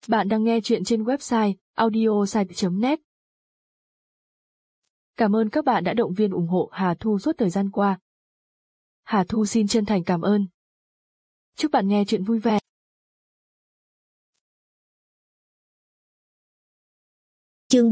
Bạn đang nghe chuyện trên website audiosite.net. Cảm ơn các bạn đã động viên ủng hộ Hà Thu suốt thời gian qua. Hà Thu xin chân thành cảm ơn. Chúc bạn nghe chuyện vui vẻ. Chương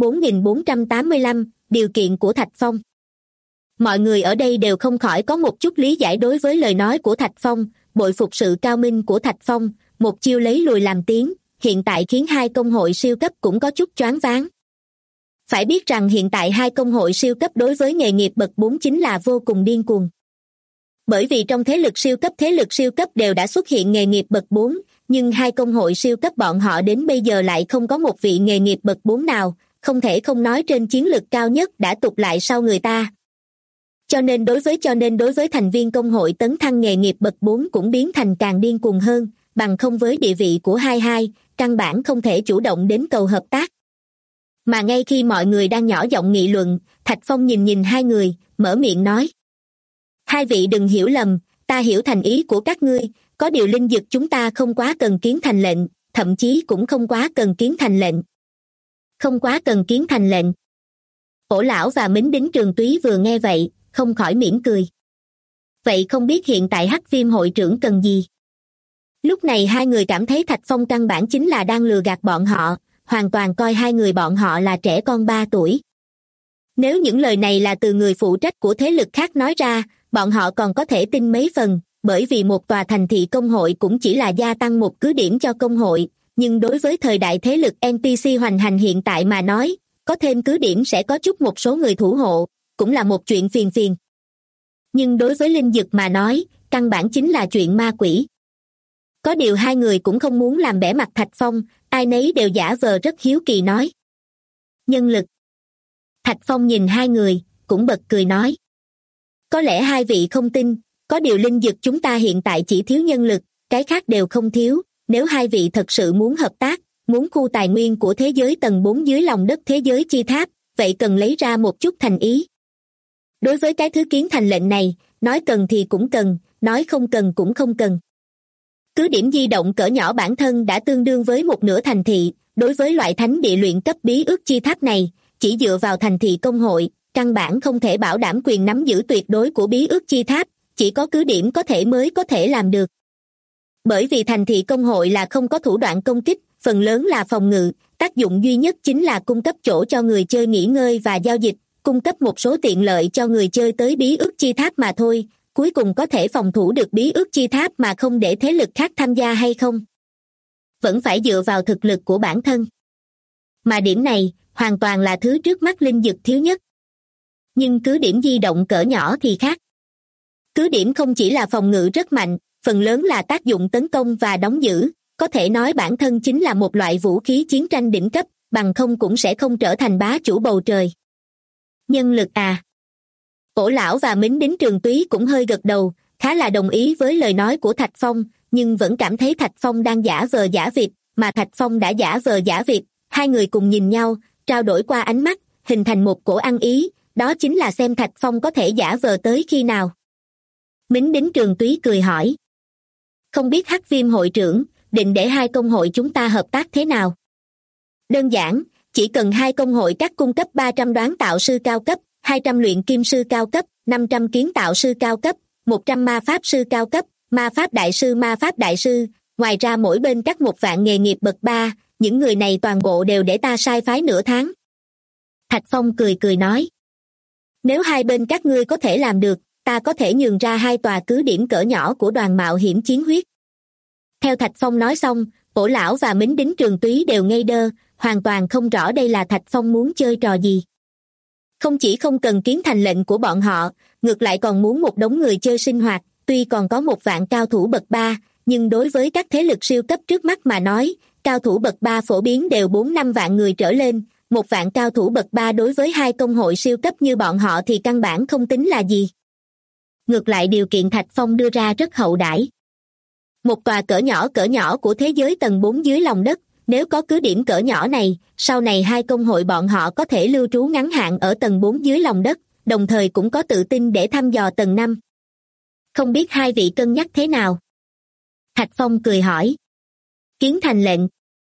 4485, điều kiện của Thạch Phong. Mọi người ở đây đều không khỏi có một chút lý giải đối với lời nói của Thạch Phong, bội phục sự cao minh của Thạch Phong, một chiêu lấy lùi làm tiến, hiện tại khiến hai công hội siêu cấp cũng có chút choáng váng. Phải biết rằng hiện tại hai công hội siêu cấp đối với nghề nghiệp bậc 4 chính là vô cùng điên cuồng. Bởi vì trong thế lực siêu cấp đều đã xuất hiện nghề nghiệp bậc 4, nhưng hai công hội siêu cấp bọn họ đến bây giờ lại không có một vị nghề nghiệp bậc 4 nào, không thể không nói trên chiến lực cao nhất đã tụt lại sau người ta. Cho nên đối với thành viên công hội tấn thăng nghề nghiệp bậc 4 cũng biến thành càng điên cuồng hơn, bằng không với địa vị của hai, căn bản không thể chủ động đến cầu hợp tác. Mà ngay khi mọi người đang nhỏ giọng nghị luận, Thạch Phong nhìn hai người, mở miệng nói. Hai vị đừng hiểu lầm, ta hiểu thành ý của các ngươi, có điều linh dực chúng ta không quá cần kiến thành lệnh, thậm chí cũng không quá cần kiến thành lệnh. Không quá cần kiến thành lệnh. Ổ lão và Mính Đính Trường Túy vừa nghe vậy, không khỏi mỉm cười. Vậy không biết hiện tại Hắc Viêm hội trưởng cần gì? Lúc này hai người cảm thấy Thạch Phong căn bản chính là đang lừa gạt bọn họ, hoàn toàn coi hai người bọn họ là trẻ con 3 tuổi. Nếu những lời này là từ người phụ trách của thế lực khác nói ra, bọn họ còn có thể tin mấy phần, bởi vì một tòa thành thị công hội cũng chỉ là gia tăng một cứ điểm cho công hội, nhưng đối với thời đại thế lực NPC hoành hành hiện tại mà nói, có thêm cứ điểm sẽ có chút một số người thủ hộ, cũng là một chuyện phiền. Nhưng đối với linh dực mà nói, căn bản chính là chuyện ma quỷ. Có điều hai người cũng không muốn làm bẽ mặt Thạch Phong, ai nấy đều giả vờ rất hiếu kỳ nói. Nhân lực. Thạch Phong nhìn hai người, cũng bật cười nói. Có lẽ hai vị không tin, có điều linh dực chúng ta hiện tại chỉ thiếu nhân lực, cái khác đều không thiếu, nếu hai vị thật sự muốn hợp tác, muốn khu tài nguyên của thế giới tầng 4 dưới lòng đất thế giới chi tháp, vậy cần lấy ra một chút thành ý. Đối với cái thứ kiến thành lệnh này, nói cần thì cũng cần, nói không cần cũng không cần. Cứ điểm di động cỡ nhỏ bản thân đã tương đương với một nửa thành thị, đối với loại thánh địa luyện cấp bí ước chi tháp này, chỉ dựa vào thành thị công hội, căn bản không thể bảo đảm quyền nắm giữ tuyệt đối của bí ước chi tháp, chỉ có cứ điểm có thể mới có thể làm được. Bởi vì thành thị công hội là không có thủ đoạn công kích, phần lớn là phòng ngự, tác dụng duy nhất chính là cung cấp chỗ cho người chơi nghỉ ngơi và giao dịch, cung cấp một số tiện lợi cho người chơi tới bí ước chi tháp mà thôi, cuối cùng có thể phòng thủ được bí ước chi tháp mà không để thế lực khác tham gia hay không. Vẫn phải dựa vào thực lực của bản thân. Mà điểm này, hoàn toàn là thứ trước mắt linh dực thiếu nhất. Nhưng cứ điểm di động cỡ nhỏ thì khác. Cứ điểm không chỉ là phòng ngự rất mạnh, phần lớn là tác dụng tấn công và đóng giữ, có thể nói bản thân chính là một loại vũ khí chiến tranh đỉnh cấp, bằng không cũng sẽ không trở thành bá chủ bầu trời. Nhân lực à? Ổ lão và Mính Đính Trường Túy cũng hơi gật đầu, khá là đồng ý với lời nói của Thạch Phong, nhưng vẫn cảm thấy Thạch Phong đang giả vờ giả vịt, mà Thạch Phong đã giả vờ giả vịt, hai người cùng nhìn nhau, trao đổi qua ánh mắt, hình thành một cổ ăn ý, đó chính là xem Thạch Phong có thể giả vờ tới khi nào. Mính Đính Trường Túy cười hỏi. Không biết Hắc Viêm hội trưởng, định để hai công hội chúng ta hợp tác thế nào? Đơn giản, chỉ cần hai công hội các cung cấp 300 đoán tạo sư cao cấp, 200 luyện kim sư cao cấp, 500 kiến tạo sư cao cấp, 100 ma pháp sư cao cấp, ma pháp đại sư, ngoài ra mỗi bên cắt 1.000 nghề nghiệp bậc 3, những người này toàn bộ đều để ta sai phái nửa tháng. Thạch Phong cười nói. Nếu hai bên các ngươi có thể làm được, ta có thể nhường ra 2 tòa cứ điểm cỡ nhỏ của đoàn mạo hiểm chiến huyết. Theo Thạch Phong nói xong, Ổ lão và Mính Đính Trường Túy đều ngây đơ, hoàn toàn không rõ đây là Thạch Phong muốn chơi trò gì. Không chỉ không cần kiến thành lệnh của bọn họ, ngược lại còn muốn một đống người chơi sinh hoạt, tuy còn có 1.000 cao thủ bậc 3, nhưng đối với các thế lực siêu cấp trước mắt mà nói, cao thủ bậc 3 phổ biến đều 4-5 vạn người trở lên, 1.000 cao thủ bậc 3 đối với hai công hội siêu cấp như bọn họ thì căn bản không tính là gì. Ngược lại điều kiện Thạch Phong đưa ra rất hậu đãi. Một tòa cỡ nhỏ của thế giới tầng 4 dưới lòng đất, nếu có cứ điểm cỡ nhỏ này, sau này hai công hội bọn họ có thể lưu trú ngắn hạn ở tầng 4 dưới lòng đất, đồng thời cũng có tự tin để thăm dò tầng 5. Không biết hai vị cân nhắc thế nào? Thạch Phong cười hỏi. Kiến thành lệnh.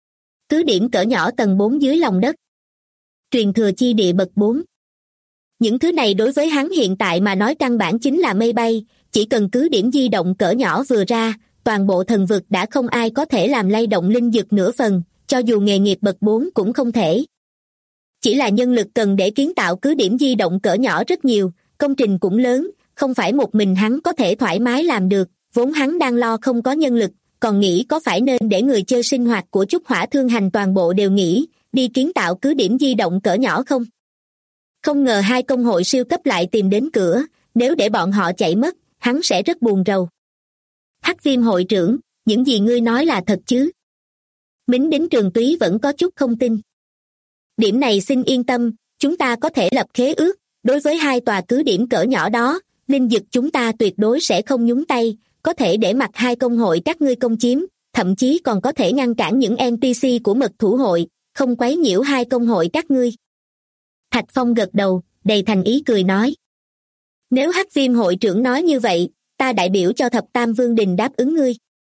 Cứ điểm cỡ nhỏ tầng 4 dưới lòng đất. Truyền thừa chi địa bậc 4. Những thứ này đối với hắn hiện tại mà nói căn bản chính là mây bay, chỉ cần cứ điểm di động cỡ nhỏ vừa ra, toàn bộ thần vực đã không ai có thể làm lay động linh dược nửa phần, cho dù nghề nghiệp bậc 4 cũng không thể. Chỉ là nhân lực cần để kiến tạo cứ điểm di động cỡ nhỏ rất nhiều, công trình cũng lớn, không phải một mình hắn có thể thoải mái làm được, vốn hắn đang lo không có nhân lực, còn nghĩ có phải nên để người chơi sinh hoạt của Trúc Hỏa Thương Hành toàn bộ đều nghỉ, đi kiến tạo cứ điểm di động cỡ nhỏ không. Không ngờ hai công hội siêu cấp lại tìm đến cửa, nếu để bọn họ chạy mất, hắn sẽ rất buồn rầu. Hắc Viêm hội trưởng, những gì ngươi nói là thật chứ? Mính Đính Trường Túy vẫn có chút không tin. Điểm này xin yên tâm, chúng ta có thể lập khế ước, đối với hai tòa cứ điểm cỡ nhỏ đó, linh dực chúng ta tuyệt đối sẽ không nhúng tay, có thể để mặc hai công hội các ngươi công chiếm, thậm chí còn có thể ngăn cản những NPC của mật thủ hội, không quấy nhiễu hai công hội các ngươi. Thạch Phong gật đầu, đầy thành ý cười nói. Nếu Hắc Viêm hội trưởng nói như vậy, ta đại biểu cho Thập Tam Vương Đình đáp ứng ngươi.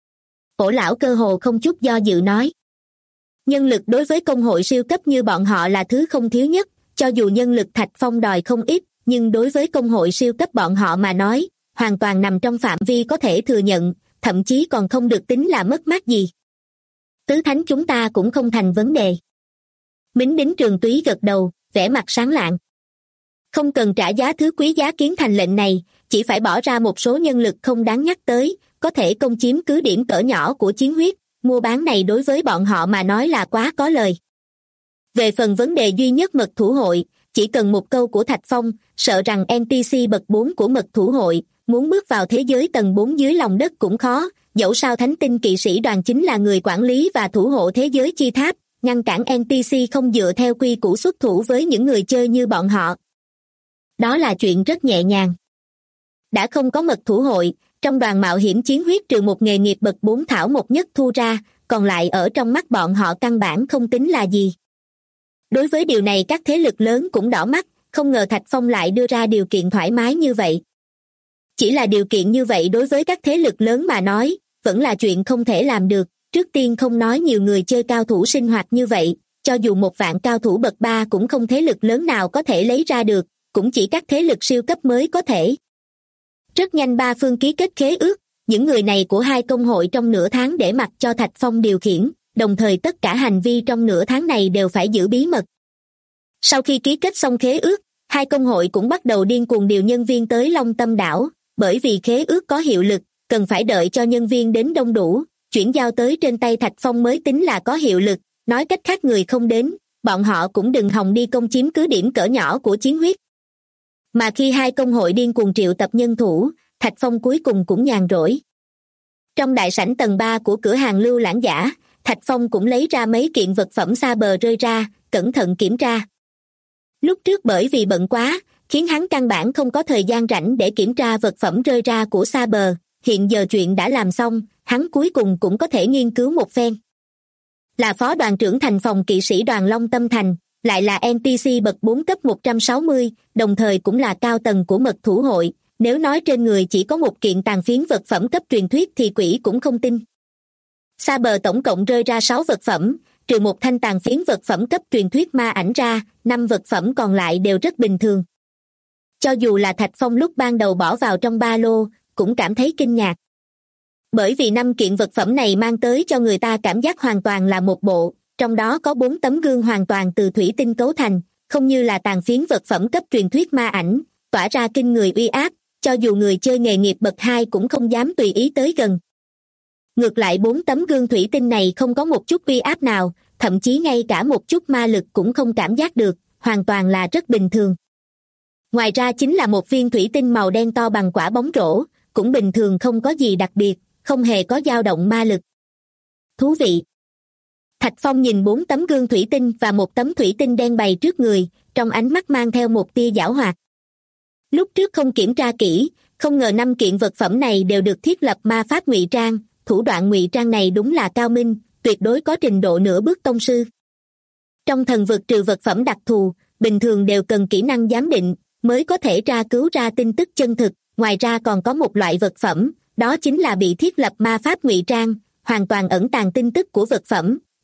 Ổ lão cơ hồ không chút do dự nói. Nhân lực đối với công hội siêu cấp như bọn họ là thứ không thiếu nhất, cho dù nhân lực Thạch Phong đòi không ít, nhưng đối với công hội siêu cấp bọn họ mà nói, hoàn toàn nằm trong phạm vi có thể thừa nhận, thậm chí còn không được tính là mất mát gì. Tứ thánh chúng ta cũng không thành vấn đề. Mính Đính Trường Túy gật đầu, vẻ mặt sáng lạng. Không cần trả giá thứ quý giá kiến thành lệnh này, chỉ phải bỏ ra một số nhân lực không đáng nhắc tới, có thể công chiếm cứ điểm cỡ nhỏ của chiến huyết, mua bán này đối với bọn họ mà nói là quá có lời. Về phần vấn đề duy nhất mật thủ hội, chỉ cần một câu của Thạch Phong, sợ rằng NPC bậc 4 của mật thủ hội, muốn bước vào thế giới tầng 4 dưới lòng đất cũng khó, dẫu sao Thánh Tinh Kỵ Sĩ Đoàn chính là người quản lý và thủ hộ thế giới chi tháp, ngăn cản NPC không dựa theo quy củ xuất thủ với những người chơi như bọn họ. Đó là chuyện rất nhẹ nhàng. Đã không có mật thủ hội, trong đoàn mạo hiểm chiến huyết trừ một nghề nghiệp bậc 4 thảo một nhất thu ra, còn lại ở trong mắt bọn họ căn bản không tính là gì. Đối với điều này các thế lực lớn cũng đỏ mắt, không ngờ Thạch Phong lại đưa ra điều kiện thoải mái như vậy. Chỉ là điều kiện như vậy đối với các thế lực lớn mà nói, vẫn là chuyện không thể làm được, trước tiên không nói nhiều người chơi cao thủ sinh hoạt như vậy, cho dù 1.000 cao thủ bậc 3 cũng không thế lực lớn nào có thể lấy ra được, cũng chỉ các thế lực siêu cấp mới có thể. Rất nhanh ba phương ký kết khế ước, những người này của hai công hội trong nửa tháng để mặc cho Thạch Phong điều khiển, đồng thời tất cả hành vi trong nửa tháng này đều phải giữ bí mật. Sau khi ký kết xong khế ước, hai công hội cũng bắt đầu điên cuồng điều nhân viên tới Long Tâm đảo, bởi vì khế ước có hiệu lực, cần phải đợi cho nhân viên đến đông đủ, chuyển giao tới trên tay Thạch Phong mới tính là có hiệu lực, nói cách khác người không đến, bọn họ cũng đừng hòng đi công chiếm cứ điểm cỡ nhỏ của chiến huyết. Mà khi hai công hội điên cuồng triệu tập nhân thủ, Thạch Phong cuối cùng cũng nhàn rỗi. Trong đại sảnh tầng 3 của cửa hàng Lưu Lãng Giả, Thạch Phong cũng lấy ra mấy kiện vật phẩm xa bờ rơi ra, cẩn thận kiểm tra. Lúc trước bởi vì bận quá, khiến hắn căn bản không có thời gian rảnh để kiểm tra vật phẩm rơi ra của xa bờ, hiện giờ chuyện đã làm xong, hắn cuối cùng cũng có thể nghiên cứu một phen. Là phó đoàn trưởng thành phòng kỵ sĩ đoàn Long Tâm Thành, lại là NPC bậc 4 cấp 160, đồng thời cũng là cao tầng của mật thủ hội, nếu nói trên người chỉ có một kiện tàn phiến vật phẩm cấp truyền thuyết thì quỷ cũng không tin. Xa bờ tổng cộng rơi ra 6 vật phẩm, trừ một thanh tàn phiến vật phẩm cấp truyền thuyết ma ảnh ra, 5 vật phẩm còn lại đều rất bình thường. Cho dù là Thạch Phong lúc ban đầu bỏ vào trong ba lô, cũng cảm thấy kinh ngạc. Bởi vì 5 kiện vật phẩm này mang tới cho người ta cảm giác hoàn toàn là một bộ, trong đó có 4 tấm gương hoàn toàn từ thủy tinh cấu thành, không như là tàn phiến vật phẩm cấp truyền thuyết ma ảnh, tỏa ra kinh người uy áp, cho dù người chơi nghề nghiệp bậc 2 cũng không dám tùy ý tới gần. Ngược lại 4 tấm gương thủy tinh này không có một chút uy áp nào, thậm chí ngay cả một chút ma lực cũng không cảm giác được, hoàn toàn là rất bình thường. Ngoài ra chính là một viên thủy tinh màu đen to bằng quả bóng rổ, cũng bình thường không có gì đặc biệt, không hề có dao động ma lực. Thú vị. Thạch Phong nhìn 4 tấm gương thủy tinh và một tấm thủy tinh đen bày trước người, trong ánh mắt mang theo một tia giảo hoạt. Lúc trước không kiểm tra kỹ, không ngờ 5 kiện vật phẩm này đều được thiết lập ma pháp ngụy trang, thủ đoạn ngụy trang này đúng là cao minh, tuyệt đối có trình độ nửa bước tông sư. Trong thần vực trừ vật phẩm đặc thù, bình thường đều cần kỹ năng giám định, mới có thể tra cứu ra tin tức chân thực, ngoài ra còn có một loại vật phẩm, đó chính là bị thiết lập ma pháp ngụy trang, hoàn toàn ẩn tàng tin tức của vật phẩm,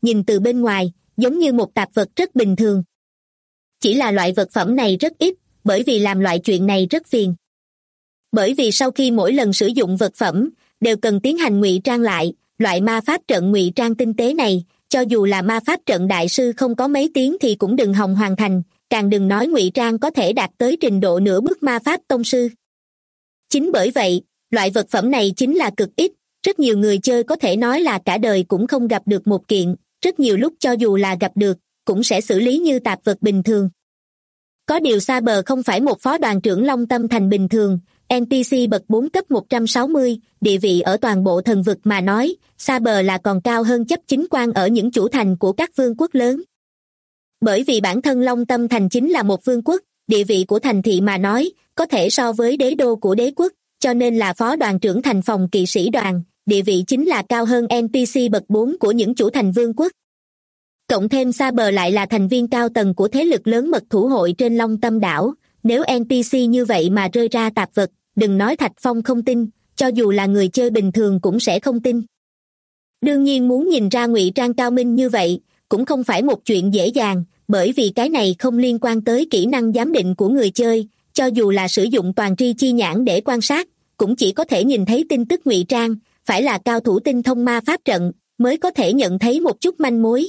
nhìn từ bên ngoài giống như một tạp vật rất bình thường. Chỉ là loại vật phẩm này rất ít, bởi vì làm loại chuyện này rất phiền. Bởi vì sau khi mỗi lần sử dụng vật phẩm đều cần tiến hành ngụy trang lại, loại ma pháp trận ngụy trang tinh tế này, cho dù là ma pháp trận đại sư không có mấy tiếng thì cũng đừng hòng hoàn thành, càng đừng nói ngụy trang có thể đạt tới trình độ nửa bước ma pháp tông sư. Chính bởi vậy, loại vật phẩm này chính là cực ít, rất nhiều người chơi có thể nói là cả đời cũng không gặp được một kiện, rất nhiều lúc cho dù là gặp được, cũng sẽ xử lý như tạp vật bình thường. Có điều Saber không phải một phó đoàn trưởng Long Tâm Thành bình thường, NPC bậc 4 cấp 160, địa vị ở toàn bộ thần vực mà nói, Saber là còn cao hơn chấp chính quan ở những chủ thành của các vương quốc lớn. Bởi vì bản thân Long Tâm Thành chính là một vương quốc, địa vị của thành thị mà nói, có thể so với đế đô của đế quốc, cho nên là phó đoàn trưởng thành phòng kỵ sĩ đoàn, địa vị chính là cao hơn NPC bậc 4 của những chủ thành vương quốc. Cộng thêm Saber lại là thành viên cao tầng của thế lực lớn mật thủ hội trên Long Tâm đảo, nếu NPC như vậy mà rơi ra tạp vật, đừng nói Thạch Phong không tin, cho dù là người chơi bình thường cũng sẽ không tin. Đương nhiên muốn nhìn ra ngụy trang cao minh như vậy, cũng không phải một chuyện dễ dàng, bởi vì cái này không liên quan tới kỹ năng giám định của người chơi, cho dù là sử dụng toàn tri chi nhãn để quan sát, cũng chỉ có thể nhìn thấy tin tức ngụy trang, phải là cao thủ tinh thông ma pháp trận, mới có thể nhận thấy một chút manh mối.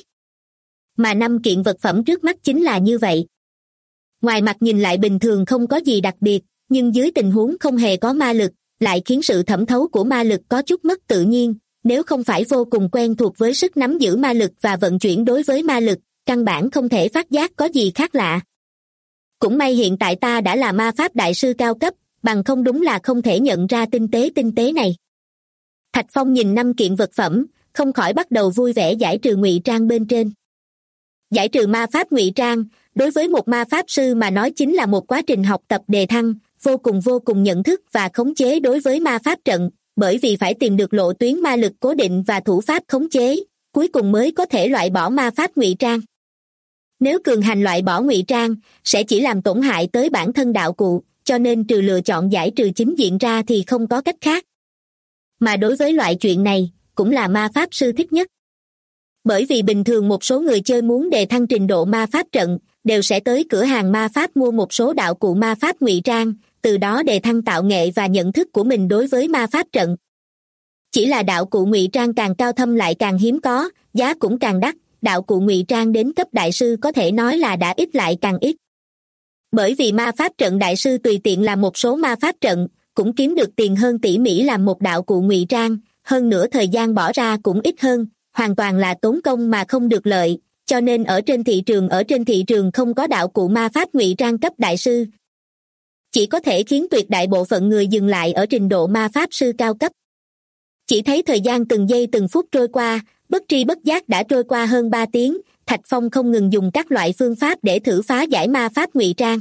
Mà 5 kiện vật phẩm trước mắt chính là như vậy. Ngoài mặt nhìn lại bình thường không có gì đặc biệt, nhưng dưới tình huống không hề có ma lực, lại khiến sự thẩm thấu của ma lực có chút mất tự nhiên, nếu không phải vô cùng quen thuộc với sức nắm giữ ma lực và vận chuyển đối với ma lực, căn bản không thể phát giác có gì khác lạ. Cũng may hiện tại ta đã là ma pháp đại sư cao cấp, bằng không đúng là không thể nhận ra tinh tế này. Thạch Phong nhìn 5 kiện vật phẩm, không khỏi bắt đầu vui vẻ giải trừ ngụy trang bên trên. Giải trừ ma pháp ngụy trang, đối với một ma pháp sư mà nói chính là một quá trình học tập đề thăng, vô cùng nhận thức và khống chế đối với ma pháp trận, bởi vì phải tìm được lộ tuyến ma lực cố định và thủ pháp khống chế, cuối cùng mới có thể loại bỏ ma pháp ngụy trang. Nếu cường hành loại bỏ ngụy trang, sẽ chỉ làm tổn hại tới bản thân đạo cụ, cho nên trừ lựa chọn giải trừ chính diện ra thì không có cách khác. Mà đối với loại chuyện này, cũng là ma pháp sư thích nhất. Bởi vì bình thường một số người chơi muốn đề thăng trình độ ma pháp trận, đều sẽ tới cửa hàng ma pháp mua một số đạo cụ ma pháp ngụy trang, từ đó đề thăng tạo nghệ và nhận thức của mình đối với ma pháp trận. Chỉ là đạo cụ ngụy trang càng cao thâm lại càng hiếm có, giá cũng càng đắt, đạo cụ ngụy trang đến cấp đại sư có thể nói là đã ít lại càng ít. Bởi vì ma pháp trận đại sư tùy tiện làm một số ma pháp trận, cũng kiếm được tiền hơn tỉ mỉ làm một đạo cụ ngụy trang, hơn nữa thời gian bỏ ra cũng ít hơn, hoàn toàn là tốn công mà không được lợi, cho nên ở trên thị trường không có đạo cụ ma pháp ngụy trang cấp đại sư. Chỉ có thể khiến tuyệt đại bộ phận người dừng lại ở trình độ ma pháp sư cao cấp. Chỉ thấy thời gian từng giây từng phút trôi qua, bất tri bất giác đã trôi qua hơn 3 tiếng, Thạch Phong không ngừng dùng các loại phương pháp để thử phá giải ma pháp ngụy trang.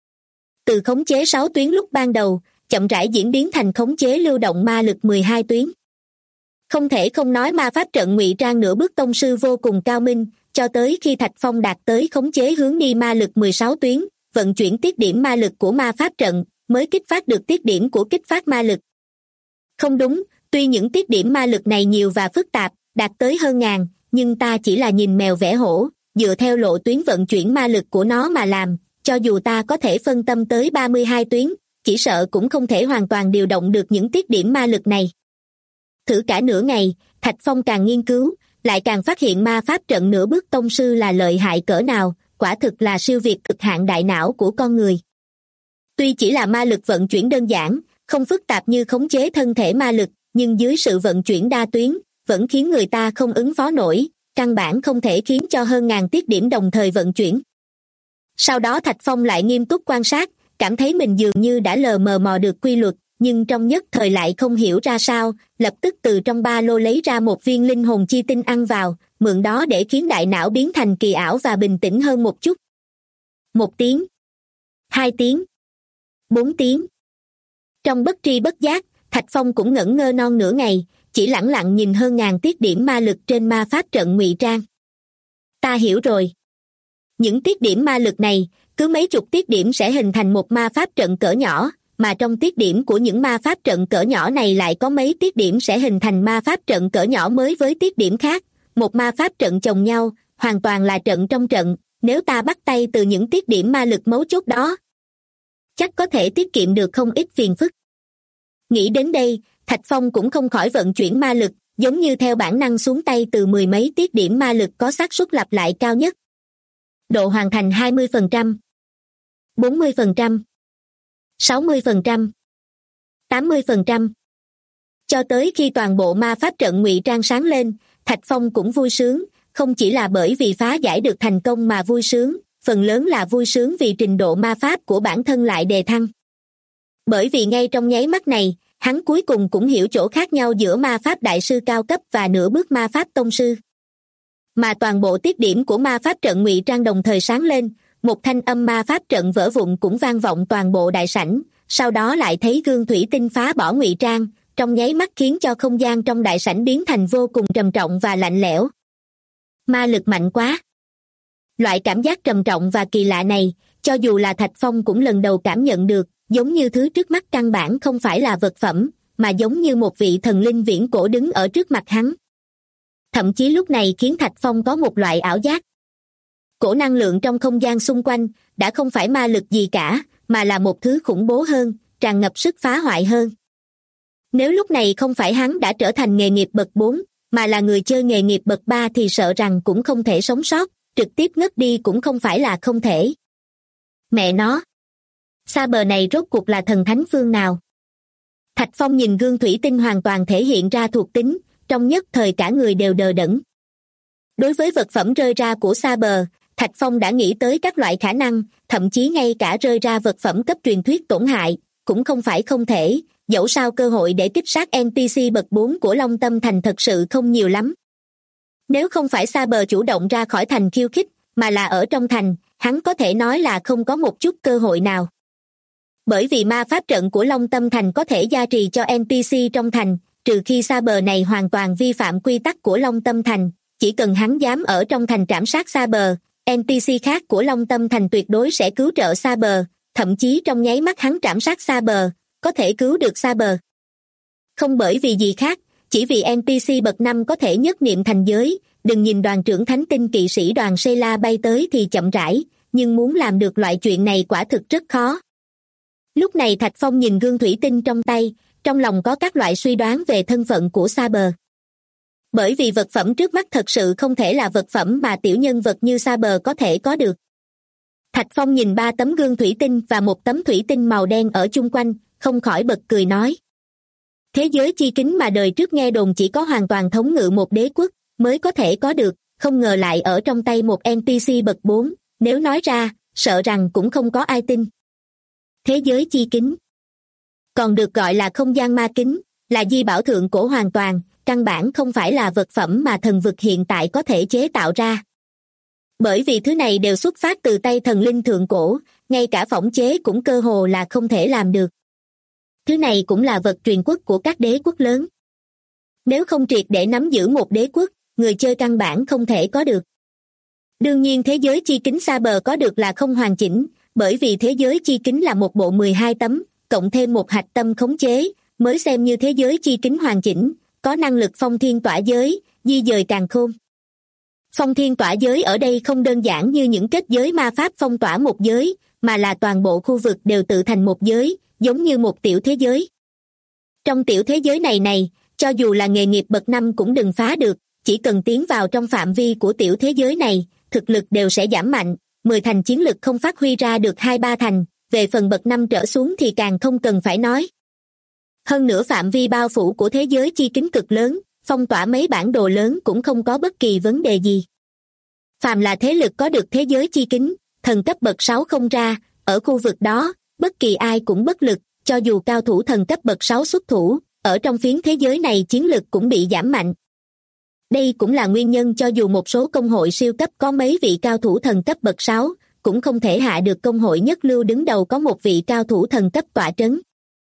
Từ khống chế 6 tuyến lúc ban đầu, chậm rãi diễn biến thành khống chế lưu động ma lực 12 tuyến. Không thể không nói ma pháp trận ngụy trang nửa bước tông sư vô cùng cao minh, cho tới khi Thạch Phong đạt tới khống chế hướng đi ma lực 16 tuyến, vận chuyển tiết điểm ma lực của ma pháp trận, mới kích phát được tiết điểm của kích phát ma lực. Không đúng, tuy những tiết điểm ma lực này nhiều và phức tạp, đạt tới hơn ngàn, nhưng ta chỉ là nhìn mèo vẽ hổ, dựa theo lộ tuyến vận chuyển ma lực của nó mà làm, cho dù ta có thể phân tâm tới 32 tuyến, chỉ sợ cũng không thể hoàn toàn điều động được những tiết điểm ma lực này. Thử cả nửa ngày, Thạch Phong càng nghiên cứu, lại càng phát hiện ma pháp trận nửa bước tông sư là lợi hại cỡ nào, quả thực là siêu việt cực hạn đại não của con người. Tuy chỉ là ma lực vận chuyển đơn giản, không phức tạp như khống chế thân thể ma lực, nhưng dưới sự vận chuyển đa tuyến, vẫn khiến người ta không ứng phó nổi, căn bản không thể khiến cho hơn ngàn tiết điểm đồng thời vận chuyển. Sau đó Thạch Phong lại nghiêm túc quan sát, cảm thấy mình dường như đã lờ mờ mò được quy luật, nhưng trong nhất thời lại không hiểu ra sao, lập tức từ trong ba lô lấy ra một viên linh hồn chi tinh ăn vào, mượn đó để khiến đại não biến thành kỳ ảo và bình tĩnh hơn một chút. 1 tiếng, 2 tiếng, 4 tiếng. Trong bất tri bất giác, Thạch Phong cũng ngẩn ngơ non nửa ngày, chỉ lẳng lặng nhìn hơn ngàn tiết điểm ma lực trên ma pháp trận ngụy trang. Ta hiểu rồi. Những tiết điểm ma lực này, cứ mấy chục tiết điểm sẽ hình thành một ma pháp trận cỡ nhỏ, mà trong tiết điểm của những ma pháp trận cỡ nhỏ này lại có mấy tiết điểm sẽ hình thành ma pháp trận cỡ nhỏ mới với tiết điểm khác, một ma pháp trận chồng nhau, hoàn toàn là trận trong trận, nếu ta bắt tay từ những tiết điểm ma lực mấu chốt đó, chắc có thể tiết kiệm được không ít phiền phức. Nghĩ đến đây, Thạch Phong cũng không khỏi vận chuyển ma lực, giống như theo bản năng xuống tay từ mười mấy tiết điểm ma lực có xác suất lặp lại cao nhất. Độ hoàn thành 20%, 40%, 60%, 80%. Cho tới khi toàn bộ ma pháp trận ngụy trang sáng lên, Thạch Phong cũng vui sướng, không chỉ là bởi vì phá giải được thành công mà vui sướng, phần lớn là vui sướng vì trình độ ma pháp của bản thân lại đề thăng. Bởi vì ngay trong nháy mắt này, hắn cuối cùng cũng hiểu chỗ khác nhau giữa ma pháp đại sư cao cấp và nửa bước ma pháp tông sư. Mà toàn bộ tiết điểm của ma pháp trận ngụy trang đồng thời sáng lên, một thanh âm ma pháp trận vỡ vụn cũng vang vọng toàn bộ đại sảnh, sau đó lại thấy gương thủy tinh phá bỏ ngụy trang, trong nháy mắt khiến cho không gian trong đại sảnh biến thành vô cùng trầm trọng và lạnh lẽo. Ma lực mạnh quá. Loại cảm giác trầm trọng và kỳ lạ này, cho dù là Thạch Phong cũng lần đầu cảm nhận được, giống như thứ trước mắt căn bản không phải là vật phẩm, mà giống như một vị thần linh viễn cổ đứng ở trước mặt hắn. Thậm chí lúc này khiến Thạch Phong có một loại ảo giác. Cổ năng lượng trong không gian xung quanh đã không phải ma lực gì cả, mà là một thứ khủng bố hơn, tràn ngập sức phá hoại hơn. Nếu lúc này không phải hắn đã trở thành nghề nghiệp bậc 4, mà là người chơi nghề nghiệp bậc 3 thì sợ rằng cũng không thể sống sót, trực tiếp ngất đi cũng không phải là không thể. Mẹ nó! Saber này rốt cuộc là thần thánh phương nào? Thạch Phong nhìn gương thủy tinh hoàn toàn thể hiện ra thuộc tính, trong nhất thời cả người đều đờ đẫn. Đối với vật phẩm rơi ra của Saber, Thạch Phong đã nghĩ tới các loại khả năng, thậm chí ngay cả rơi ra vật phẩm cấp truyền thuyết tổn hại, cũng không phải không thể, dẫu sao cơ hội để kích sát NPC bậc 4 của Long Tâm Thành thật sự không nhiều lắm. Nếu không phải Saber chủ động ra khỏi thành khiêu khích, mà là ở trong thành, hắn có thể nói là không có một chút cơ hội nào. Bởi vì ma pháp trận của Long Tâm Thành có thể gia trì cho NPC trong thành, trừ khi Saber này hoàn toàn vi phạm quy tắc của Long Tâm Thành, chỉ cần hắn dám ở trong thành trảm sát Saber, NPC khác của Long Tâm Thành tuyệt đối sẽ cứu trợ Saber, thậm chí trong nháy mắt hắn trảm sát Saber, có thể cứu được Saber. Không bởi vì gì khác, chỉ vì NPC bậc 5 có thể nhất niệm thành giới, đừng nhìn đoàn trưởng thánh tinh kỵ sĩ đoàn Sheila bay tới thì chậm rãi, nhưng muốn làm được loại chuyện này quả thực rất khó. Lúc này Thạch Phong nhìn gương thủy tinh trong tay, trong lòng có các loại suy đoán về thân phận của Saber. Bởi vì vật phẩm trước mắt thật sự không thể là vật phẩm mà tiểu nhân vật như Saber có thể có được. Thạch Phong nhìn 3 tấm gương thủy tinh và một tấm thủy tinh màu đen ở chung quanh, không khỏi bật cười nói. Thế giới chi kính mà đời trước nghe đồn chỉ có hoàn toàn thống ngự một đế quốc mới có thể có được, không ngờ lại ở trong tay một NPC bậc 4, nếu nói ra, sợ rằng cũng không có ai tin. Thế giới chi kính còn được gọi là không gian ma kính, là di bảo thượng cổ hoàn toàn, căn bản không phải là vật phẩm mà thần vực hiện tại có thể chế tạo ra. Bởi vì thứ này đều xuất phát từ tay thần linh thượng cổ, ngay cả phỏng chế cũng cơ hồ là không thể làm được. Thứ này cũng là vật truyền quốc của các đế quốc lớn. Nếu không triệt để nắm giữ một đế quốc, người chơi căn bản không thể có được. Đương nhiên thế giới chi kính Saber có được là không hoàn chỉnh, bởi vì thế giới chi kính là một bộ 12 tấm, cộng thêm một hạch tâm khống chế, mới xem như thế giới chi kính hoàn chỉnh, có năng lực phong thiên tỏa giới, di dời càn khôn. Phong thiên tỏa giới ở đây không đơn giản như những kết giới ma pháp phong tỏa một giới, mà là toàn bộ khu vực đều tự thành một giới, giống như một tiểu thế giới. Trong tiểu thế giới này, cho dù là nghề nghiệp bậc 5 cũng đừng phá được, chỉ cần tiến vào trong phạm vi của tiểu thế giới này, thực lực đều sẽ giảm mạnh, 10 thành chiến lực không phát huy ra được 2-3 thành, về phần bậc 5 trở xuống thì càng không cần phải nói. Hơn nữa phạm vi bao phủ của thế giới chi kính cực lớn, phong tỏa mấy bản đồ lớn cũng không có bất kỳ vấn đề gì. Phàm là thế lực có được thế giới chi kính, thần cấp bậc 6 không ra, ở khu vực đó, bất kỳ ai cũng bất lực, cho dù cao thủ thần cấp bậc 6 xuất thủ, ở trong phiến thế giới này chiến lực cũng bị giảm mạnh. Đây cũng là nguyên nhân cho dù một số công hội siêu cấp có mấy vị cao thủ thần cấp bậc 6, cũng không thể hạ được công hội nhất lưu đứng đầu có một vị cao thủ thần cấp tọa trấn.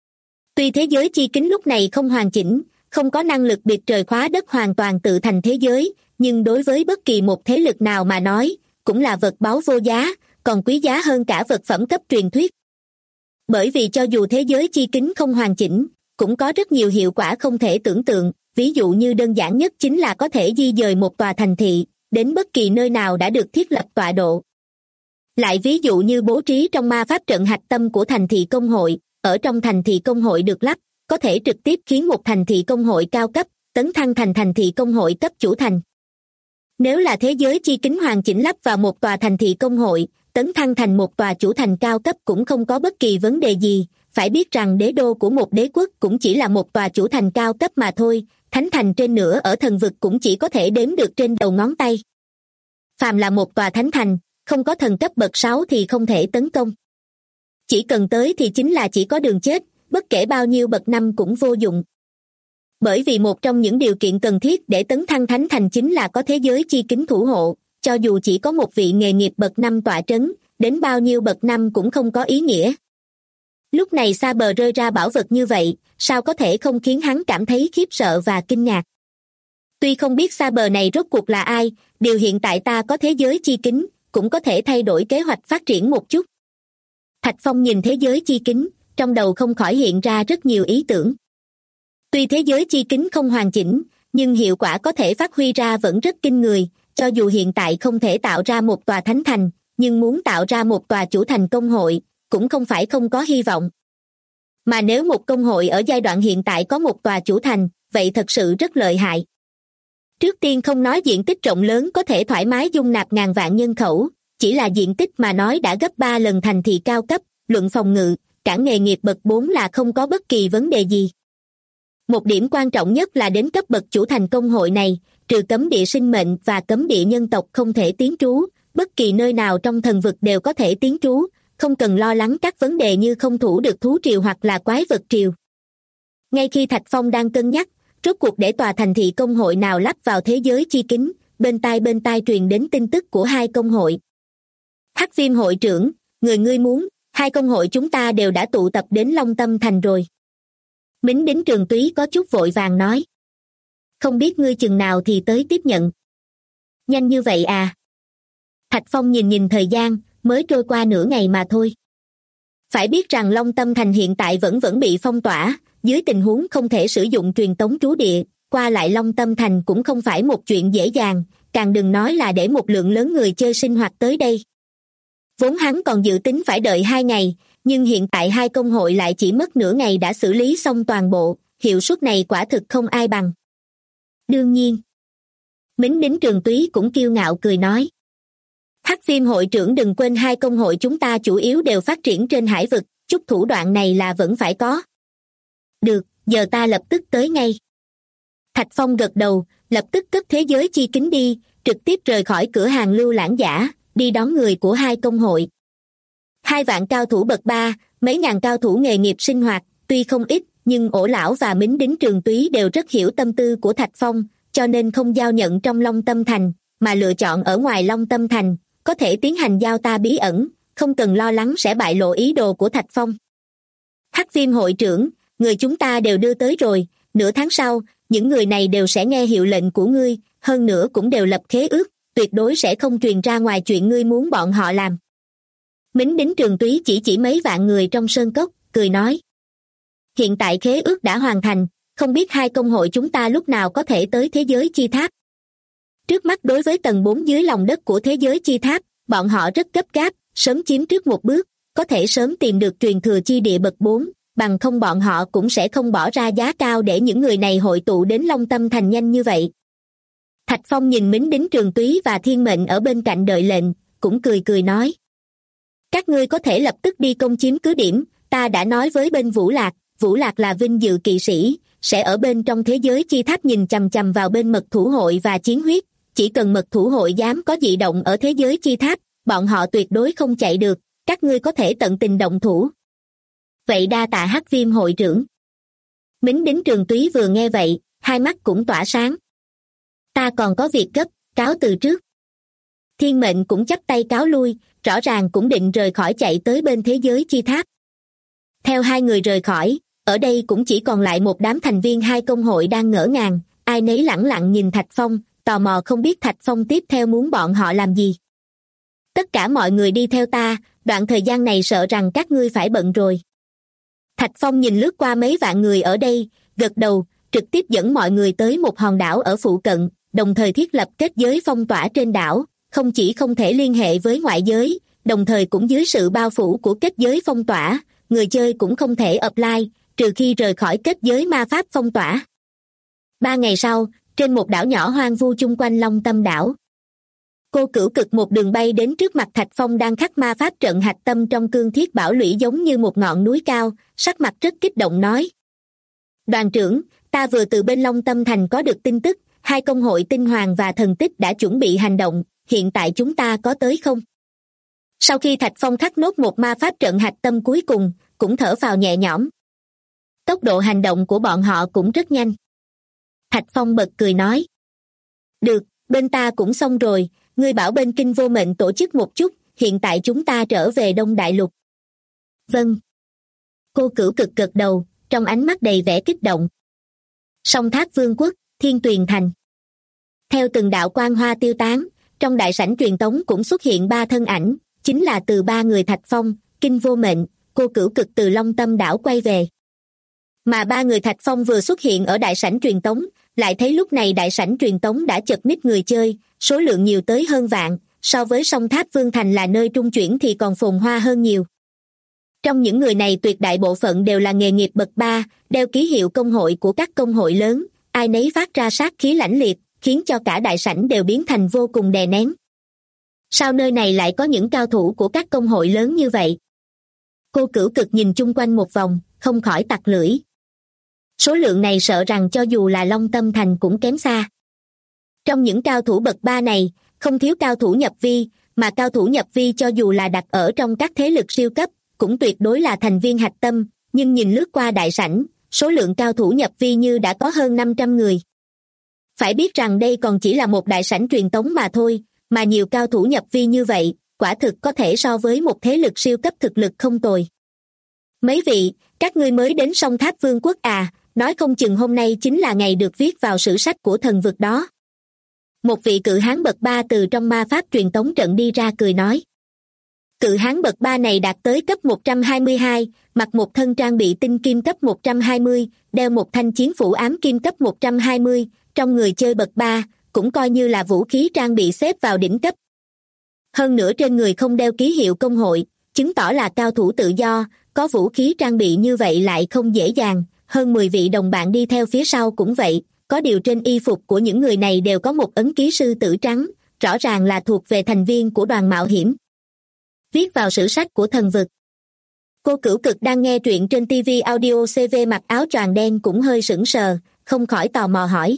Tuy thế giới chi kính lúc này không hoàn chỉnh, không có năng lực biệt trời khóa đất hoàn toàn tự thành thế giới, nhưng đối với bất kỳ một thế lực nào mà nói, cũng là vật báu vô giá, còn quý giá hơn cả vật phẩm cấp truyền thuyết. Bởi vì cho dù thế giới chi kính không hoàn chỉnh, cũng có rất nhiều hiệu quả không thể tưởng tượng, ví dụ như đơn giản nhất chính là có thể di dời một tòa thành thị đến bất kỳ nơi nào đã được thiết lập tọa độ. Lại ví dụ như bố trí trong ma pháp trận hạch tâm của thành thị công hội, ở trong thành thị công hội được lắp, có thể trực tiếp khiến một thành thị công hội cao cấp tấn thăng thành thành thị công hội cấp chủ thành. Nếu là thế giới chi kính hoàn chỉnh lắp vào một tòa thành thị công hội, tấn thăng thành một tòa chủ thành cao cấp cũng không có bất kỳ vấn đề gì. Phải biết rằng đế đô của một đế quốc cũng chỉ là một tòa chủ thành cao cấp mà thôi, thánh thành trên nữa ở thần vực cũng chỉ có thể đếm được trên đầu ngón tay. Phàm là một tòa thánh thành, không có thần cấp bậc 6 thì không thể tấn công. Chỉ cần tới thì chính là chỉ có đường chết, bất kể bao nhiêu bậc 5 cũng vô dụng. Bởi vì một trong những điều kiện cần thiết để tấn thăng thánh thành chính là có thế giới chi kính thủ hộ, cho dù chỉ có một vị nghề nghiệp bậc 5 tọa trấn, đến bao nhiêu bậc 5 cũng không có ý nghĩa. Lúc này Saber rơi ra bảo vật như vậy, sao có thể không khiến hắn cảm thấy khiếp sợ và kinh ngạc. Tuy không biết Saber này rốt cuộc là ai, điều hiện tại ta có thế giới chi kính, cũng có thể thay đổi kế hoạch phát triển một chút. Thạch Phong nhìn thế giới chi kính, trong đầu không khỏi hiện ra rất nhiều ý tưởng. Tuy thế giới chi kính không hoàn chỉnh, nhưng hiệu quả có thể phát huy ra vẫn rất kinh người, cho dù hiện tại không thể tạo ra một tòa thánh thành, nhưng muốn tạo ra một tòa chủ thành công hội, cũng không phải không có hy vọng. Mà nếu một công hội ở giai đoạn hiện tại có một tòa chủ thành, vậy thật sự rất lợi hại. Trước tiên không nói diện tích rộng lớn có thể thoải mái dung nạp ngàn vạn nhân khẩu, chỉ là diện tích mà nói đã gấp 3 lần thành thị cao cấp, luận phòng ngự, cả nghề nghiệp bậc 4 là không có bất kỳ vấn đề gì. Một điểm quan trọng nhất là đến cấp bậc chủ thành công hội này, trừ cấm địa sinh mệnh và cấm địa nhân tộc không thể tiến trú, bất kỳ nơi nào trong thần vực đều có thể tiến trú, không cần lo lắng các vấn đề như không thủ được thú triều hoặc là quái vật triều. Ngay khi Thạch Phong đang cân nhắc, rốt cuộc để tòa thành thị công hội nào lắp vào thế giới chi kính, bên tai truyền đến tin tức của hai công hội. Hắc Viêm hội trưởng, người ngươi muốn, hai công hội chúng ta đều đã tụ tập đến Long Tâm Thành rồi. Mính Đính Trường Túy có chút vội vàng nói. Không biết ngươi chừng nào thì tới tiếp nhận. Nhanh như vậy à? Thạch Phong nhìn thời gian, mới trôi qua nửa ngày mà thôi. Phải biết rằng Long Tâm Thành hiện tại vẫn bị phong tỏa, dưới tình huống không thể sử dụng truyền tống trú địa, qua lại Long Tâm Thành cũng không phải một chuyện dễ dàng, càng đừng nói là để một lượng lớn người chơi sinh hoạt tới đây. Vốn hắn còn dự tính phải đợi 2 ngày, nhưng hiện tại hai công hội lại chỉ mất nửa ngày đã xử lý xong toàn bộ, hiệu suất này quả thực không ai bằng. Đương nhiên. Mính Đính Trường Túy cũng kiêu ngạo cười nói. Hắc Viêm hội trưởng đừng quên hai công hội chúng ta chủ yếu đều phát triển trên hải vực, chút thủ đoạn này là vẫn phải có. Được, giờ ta lập tức tới ngay. Thạch Phong gật đầu, lập tức cất thế giới chi kính đi, trực tiếp rời khỏi cửa hàng lưu lãng giả, đi đón người của hai công hội. 2 vạn cao thủ bậc 3, mấy ngàn cao thủ nghề nghiệp sinh hoạt, tuy không ít, nhưng Ổ Lão và Mính Đính Trường Túy đều rất hiểu tâm tư của Thạch Phong, cho nên không giao nhận trong Long Tâm Thành, mà lựa chọn ở ngoài Long Tâm Thành, có thể tiến hành giao ta bí ẩn, không cần lo lắng sẽ bại lộ ý đồ của Thạch Phong. Hắc Viêm hội trưởng, người chúng ta đều đưa tới rồi, nửa tháng sau, những người này đều sẽ nghe hiệu lệnh của ngươi, hơn nữa cũng đều lập khế ước, tuyệt đối sẽ không truyền ra ngoài chuyện ngươi muốn bọn họ làm. Mính Đính Trường Túy chỉ mấy vạn người trong sơn cốc, cười nói. Hiện tại khế ước đã hoàn thành, không biết hai công hội chúng ta lúc nào có thể tới thế giới chi tháp. Trước mắt đối với tầng 4 dưới lòng đất của thế giới chi tháp, bọn họ rất gấp gáp, sớm chiếm trước một bước, có thể sớm tìm được truyền thừa chi địa bậc 4, bằng không bọn họ cũng sẽ không bỏ ra giá cao để những người này hội tụ đến Long Tâm Thành nhanh như vậy. Thạch Phong nhìn Mính Đính Trường Túy và Thiên Mệnh ở bên cạnh đợi lệnh, cũng cười nói. Các ngươi có thể lập tức đi công chiếm cứ điểm, ta đã nói với bên Vũ Lạc là vinh dự kỵ sĩ, sẽ ở bên trong thế giới chi tháp nhìn chằm chằm vào bên mật thủ hội và chiến huyết, chỉ cần mật thủ hội dám có dị động ở thế giới chi tháp, bọn họ tuyệt đối không chạy được, các ngươi có thể tận tình động thủ. Vậy đa tạ Hắc Viêm hội trưởng. Mính Đính Trường Túy vừa nghe vậy, hai mắt cũng tỏa sáng. Ta còn có việc gấp, cáo từ trước. Thiên Mệnh cũng chắp tay cáo lui, rõ ràng cũng định rời khỏi chạy tới bên thế giới chi tháp. Theo hai người rời khỏi, ở đây cũng chỉ còn lại một đám thành viên hai công hội đang ngỡ ngàng, ai nấy lẳng lặng nhìn Thạch Phong, tò mò không biết Thạch Phong tiếp theo muốn bọn họ làm gì. Tất cả mọi người đi theo ta, đoạn thời gian này sợ rằng các ngươi phải bận rồi. Thạch Phong nhìn lướt qua mấy vạn người ở đây, gật đầu, trực tiếp dẫn mọi người tới một hòn đảo ở phụ cận, đồng thời thiết lập kết giới phong tỏa trên đảo, không chỉ không thể liên hệ với ngoại giới, đồng thời cũng dưới sự bao phủ của kết giới phong tỏa, người chơi cũng không thể apply, trừ khi rời khỏi kết giới ma pháp phong tỏa. 3 ngày sau, trên một đảo nhỏ hoang vu chung quanh Long Tâm đảo, Cô Cửu Cực một đường bay đến trước mặt Thạch Phong đang khắc ma pháp trận hạch tâm trong cương thiết bảo lũy giống như một ngọn núi cao, sắc mặt rất kích động nói: Đoàn trưởng, ta vừa từ bên Long Tâm thành có được tin tức, 2 công hội tinh hoàng và thần tích đã chuẩn bị hành động, hiện tại chúng ta có tới không? Sau khi Thạch Phong khắc nốt một ma pháp trận hạch tâm cuối cùng, cũng thở phào nhẹ nhõm. Tốc độ hành động của bọn họ cũng rất nhanh. Thạch Phong bật cười nói: Được, bên ta cũng xong rồi, ngươi bảo bên Kinh Vô Mệnh tổ chức một chút, hiện tại chúng ta trở về Đông Đại Lục. Vâng. Cô Cửu Cực gật đầu, trong ánh mắt đầy vẻ kích động. Song Tháp Vương quốc, Thiên Tuyền thành. Theo từng đạo quang hoa tiêu tán, trong đại sảnh truyền tống cũng xuất hiện 3 thân ảnh, chính là từ 3 người Thạch Phong, Kinh Vô Mệnh, Cô Cửu Cực từ Long Tâm đảo quay về. Mà 3 người Thạch Phong vừa xuất hiện ở đại sảnh truyền tống, lại thấy lúc này đại sảnh truyền tống đã chật ních người chơi, số lượng nhiều tới hơn vạn, so với Song Tháp Vương thành là nơi trung chuyển thì còn phồn hoa hơn nhiều. Trong những người này tuyệt đại bộ phận đều là nghề nghiệp bậc 3, đeo ký hiệu công hội của các công hội lớn, ai nấy phát ra sát khí lãnh liệt, khiến cho cả đại sảnh đều biến thành vô cùng đè nén. Sao nơi này lại có những cao thủ của các công hội lớn như vậy? Cô Cửu Cực nhìn chung quanh một vòng, không khỏi tặc lưỡi. Số lượng này sợ rằng cho dù là Long Tâm thành cũng kém xa. Trong những cao thủ bậc 3 này, không thiếu cao thủ nhập vi, mà cao thủ nhập vi cho dù là đặt ở trong các thế lực siêu cấp, cũng tuyệt đối là thành viên hạch tâm, nhưng nhìn lướt qua đại sảnh, số lượng cao thủ nhập vi như đã có hơn 500 người. Phải biết rằng đây còn chỉ là một đại sảnh truyền tống mà thôi, mà nhiều cao thủ nhập vi như vậy, quả thực có thể so với một thế lực siêu cấp thực lực không tồi. Mấy vị, các ngươi mới đến Song Tháp Vương quốc à, nói không chừng hôm nay chính là ngày được viết vào sử sách của thần vực đó. Một vị cự hán bậc 3 từ trong ma pháp truyền tống trận đi ra cười nói. Cự hán bậc 3 này đạt tới cấp 122, mặc một thân trang bị tinh kim cấp 120, đeo một thanh chiến phủ ám kim cấp 120, trong người chơi bậc 3, cũng coi như là vũ khí trang bị xếp vào đỉnh cấp. Hơn nữa trên người không đeo ký hiệu công hội, chứng tỏ là cao thủ tự do, có vũ khí trang bị như vậy lại không dễ dàng, hơn 10 vị đồng bạn đi theo phía sau cũng vậy, có điều trên y phục của những người này đều có một ấn ký sư tử trắng, rõ ràng là thuộc về thành viên của đoàn mạo hiểm. Viết vào sử sách của thần vực. Cô Cửu Cực đang nghe truyện trên TV audio CV mặc áo choàng đen cũng hơi sững sờ, không khỏi tò mò hỏi.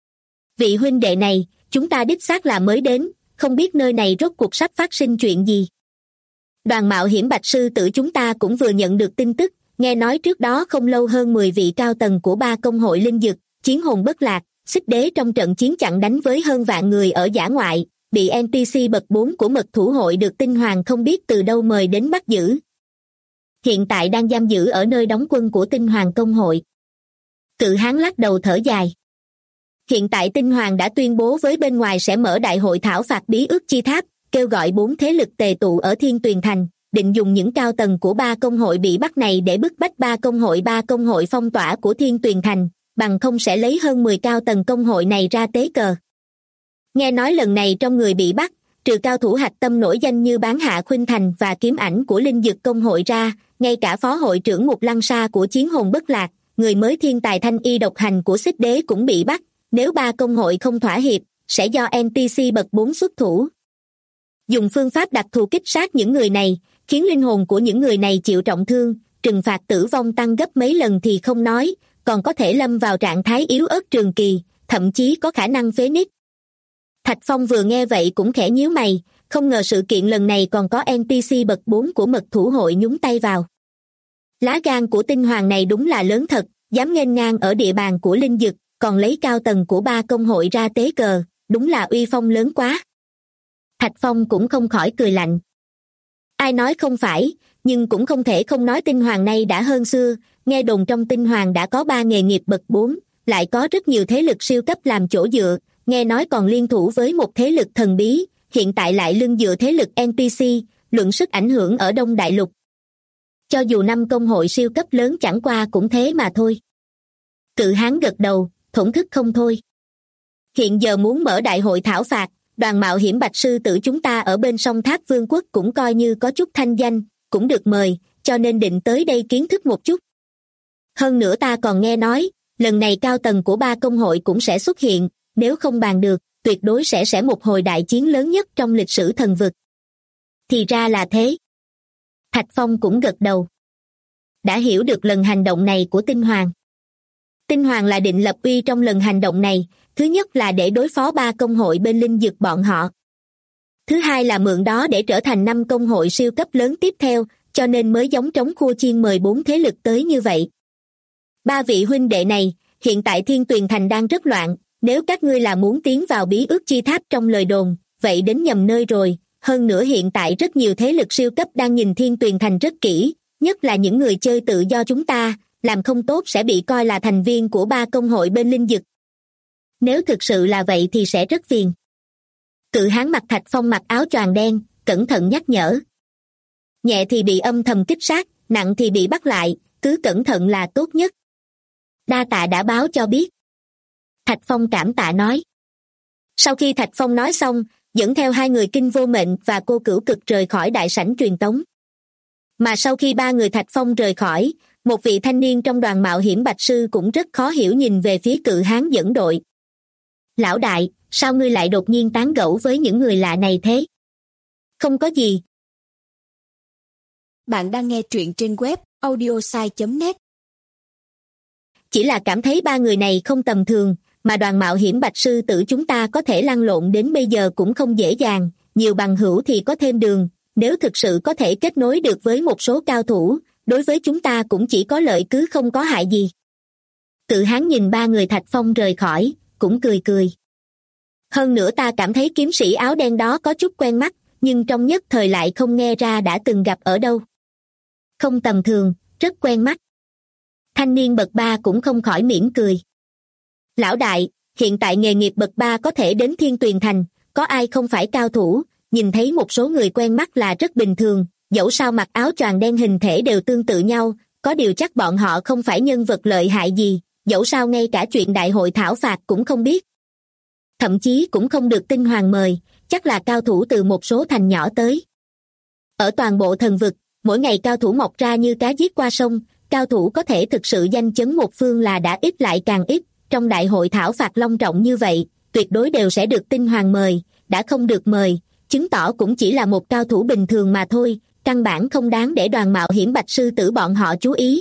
Vị huynh đệ này, chúng ta đích xác là mới đến, không biết nơi này rốt cuộc sắp phát sinh chuyện gì. Đoàn mạo hiểm Bạch Sư Tử chúng ta cũng vừa nhận được tin tức, nghe nói trước đó không lâu hơn 10 vị cao tầng của 3 công hội linh dực, Chiến Hồn Bất Lạc, Xích Đế trong trận chiến chặn đánh với hơn vạn người ở dã ngoại, bị NPC bậc 4 của mật thủ hội được tinh hoàng không biết từ đâu mời đến bắt giữ. Hiện tại đang giam giữ ở nơi đóng quân của tinh hoàng công hội. Cự hán lắc đầu thở dài. Hiện tại tinh hoàng đã tuyên bố với bên ngoài sẽ mở đại hội thảo phạt bí ước chi tháp, kêu gọi 4 thế lực tề tụ ở Thiên Tuyền thành, định dùng những cao tầng của 3 công hội bị bắt này để bức bách 3 công hội phong tỏa của Thiên Tuyền thành, bằng không sẽ lấy hơn 10 cao tầng công hội này ra tế cờ. Nghe nói lần này trong người bị bắt, trừ cao thủ hạch tâm nổi danh như Bán Hạ Khuynh Thành và Kiếm Ảnh của Linh Dực công hội ra, ngay cả phó hội trưởng Mục Lăng Sa của Chiến Hồn Bất Lạc, người mới thiên tài Thanh Y độc hành của Xích Đế cũng bị bắt, nếu 3 công hội không thỏa hiệp, sẽ do NPC bậc 4 xuất thủ. Dùng phương pháp đặc thù kích sát những người này, khiến linh hồn của những người này chịu trọng thương, trừng phạt tử vong tăng gấp mấy lần thì không nói, còn có thể lâm vào trạng thái yếu ớt trường kỳ, thậm chí có khả năng phế nít. Thạch Phong vừa nghe vậy cũng khẽ nhíu mày, không ngờ sự kiện lần này còn có NPC bậc 4 của mật thủ hội nhúng tay vào. Lá gan của tinh hoàng này đúng là lớn thật, dám nghênh ngang ở địa bàn của linh dực, còn lấy cao tầng của 3 công hội ra tế cờ, đúng là uy phong lớn quá. Thạch Phong cũng không khỏi cười lạnh. Ai nói không phải, nhưng cũng không thể không nói tinh hoàng nay đã hơn xưa, nghe đồn trong tinh hoàng đã có 3 nghề nghiệp bậc 4, lại có rất nhiều thế lực siêu cấp làm chỗ dựa, nghe nói còn liên thủ với một thế lực thần bí, hiện tại lại lưng dựa thế lực NPC, luận sức ảnh hưởng ở Đông Đại Lục. Cho dù 5 công hội siêu cấp lớn chẳng qua cũng thế mà thôi. Cự hán gật đầu, thổn thức không thôi. Hiện giờ muốn mở đại hội thảo phạt, đoàn mạo hiểm Bạch Sư Tử chúng ta ở bên sông Tháp Vương quốc cũng coi như có chút thanh danh, cũng được mời, cho nên định tới đây kiến thức một chút. Hơn nữa ta còn nghe nói, lần này cao tầng của 3 công hội cũng sẽ xuất hiện, nếu không bàn được, tuyệt đối sẽ một hồi đại chiến lớn nhất trong lịch sử thần vực. Thì ra là thế. Thạch Phong cũng gật đầu. Đã hiểu được lần hành động này của Tinh Hoàng. Tinh Hoàng là định lập uy trong lần hành động này, thứ nhất là để đối phó 3 công hội bên linh dược bọn họ. Thứ hai là mượn đó để trở thành 5 công hội siêu cấp lớn tiếp theo, cho nên mới giống trống khua chiên mời 4 thế lực tới như vậy. 3 vị huynh đệ này, hiện tại Thiên Tuyền Thành đang rất loạn, nếu các ngươi là muốn tiến vào bí ước chi tháp trong lời đồn, vậy đến nhầm nơi rồi. Hơn nữa hiện tại rất nhiều thế lực siêu cấp đang nhìn Thiên Tuyền Thành rất kỹ, nhất là những người chơi tự do chúng ta, làm không tốt sẽ bị coi là thành viên của 3 công hội bên linh dực. Nếu thực sự là vậy thì sẽ rất phiền. Cự hán mặc Thạch Phong mặc áo choàng đen, cẩn thận nhắc nhở. Nhẹ thì bị âm thầm kích sát, nặng thì bị bắt lại, cứ cẩn thận là tốt nhất. Đa tạ đã báo cho biết. Thạch Phong cảm tạ nói. Sau khi Thạch Phong nói xong, dẫn theo 2 người Kinh Vô Mệnh và Cô Cửu Cực rời khỏi đại sảnh truyền tống. Mà sau khi 3 người Thạch Phong rời khỏi, một vị thanh niên trong đoàn mạo hiểm Bạch Sư cũng rất khó hiểu nhìn về phía cự hán dẫn đội. Lão đại, sao ngươi lại đột nhiên tán gẫu với những người lạ này thế? Không có gì. Bạn đang nghe truyện trên web audiosai.net. Chỉ là cảm thấy 3 người này không tầm thường, mà đoàn mạo hiểm Bạch Sư Tử chúng ta có thể lăn lộn đến bây giờ cũng không dễ dàng, nhiều bằng hữu thì có thêm đường, nếu thực sự có thể kết nối được với một số cao thủ, đối với chúng ta cũng chỉ có lợi cứ không có hại gì. Cự hán nhìn 3 người Thạch Phong rời khỏi, cũng cười cười. Hơn nữa ta cảm thấy kiếm sĩ áo đen đó có chút quen mắt, nhưng trong nhất thời lại không nghe ra đã từng gặp ở đâu. Không tầm thường, rất quen mắt. Thanh niên bậc 3 cũng không khỏi mỉm cười. Lão đại, hiện tại nghề nghiệp bậc 3 có thể đến Thiên Tuyền Thành, có ai không phải cao thủ, nhìn thấy một số người quen mắt là rất bình thường, dẫu sao mặc áo choàng đen hình thể đều tương tự nhau, có điều chắc bọn họ không phải nhân vật lợi hại gì, dẫu sao ngay cả chuyện đại hội thảo phạt cũng không biết. Thậm chí cũng không được Tinh Hoàng mời, chắc là cao thủ từ một số thành nhỏ tới. Ở toàn bộ thần vực, mỗi ngày cao thủ mọc ra như cá giết qua sông, cao thủ có thể thực sự danh chấn một phương là đã ít lại càng ít, trong đại hội thảo phạt long trọng như vậy, tuyệt đối đều sẽ được Tinh Hoàng mời, đã không được mời, chứng tỏ cũng chỉ là một cao thủ bình thường mà thôi, căn bản không đáng để đoàn mạo hiểm Bạch Sư Tử bọn họ chú ý.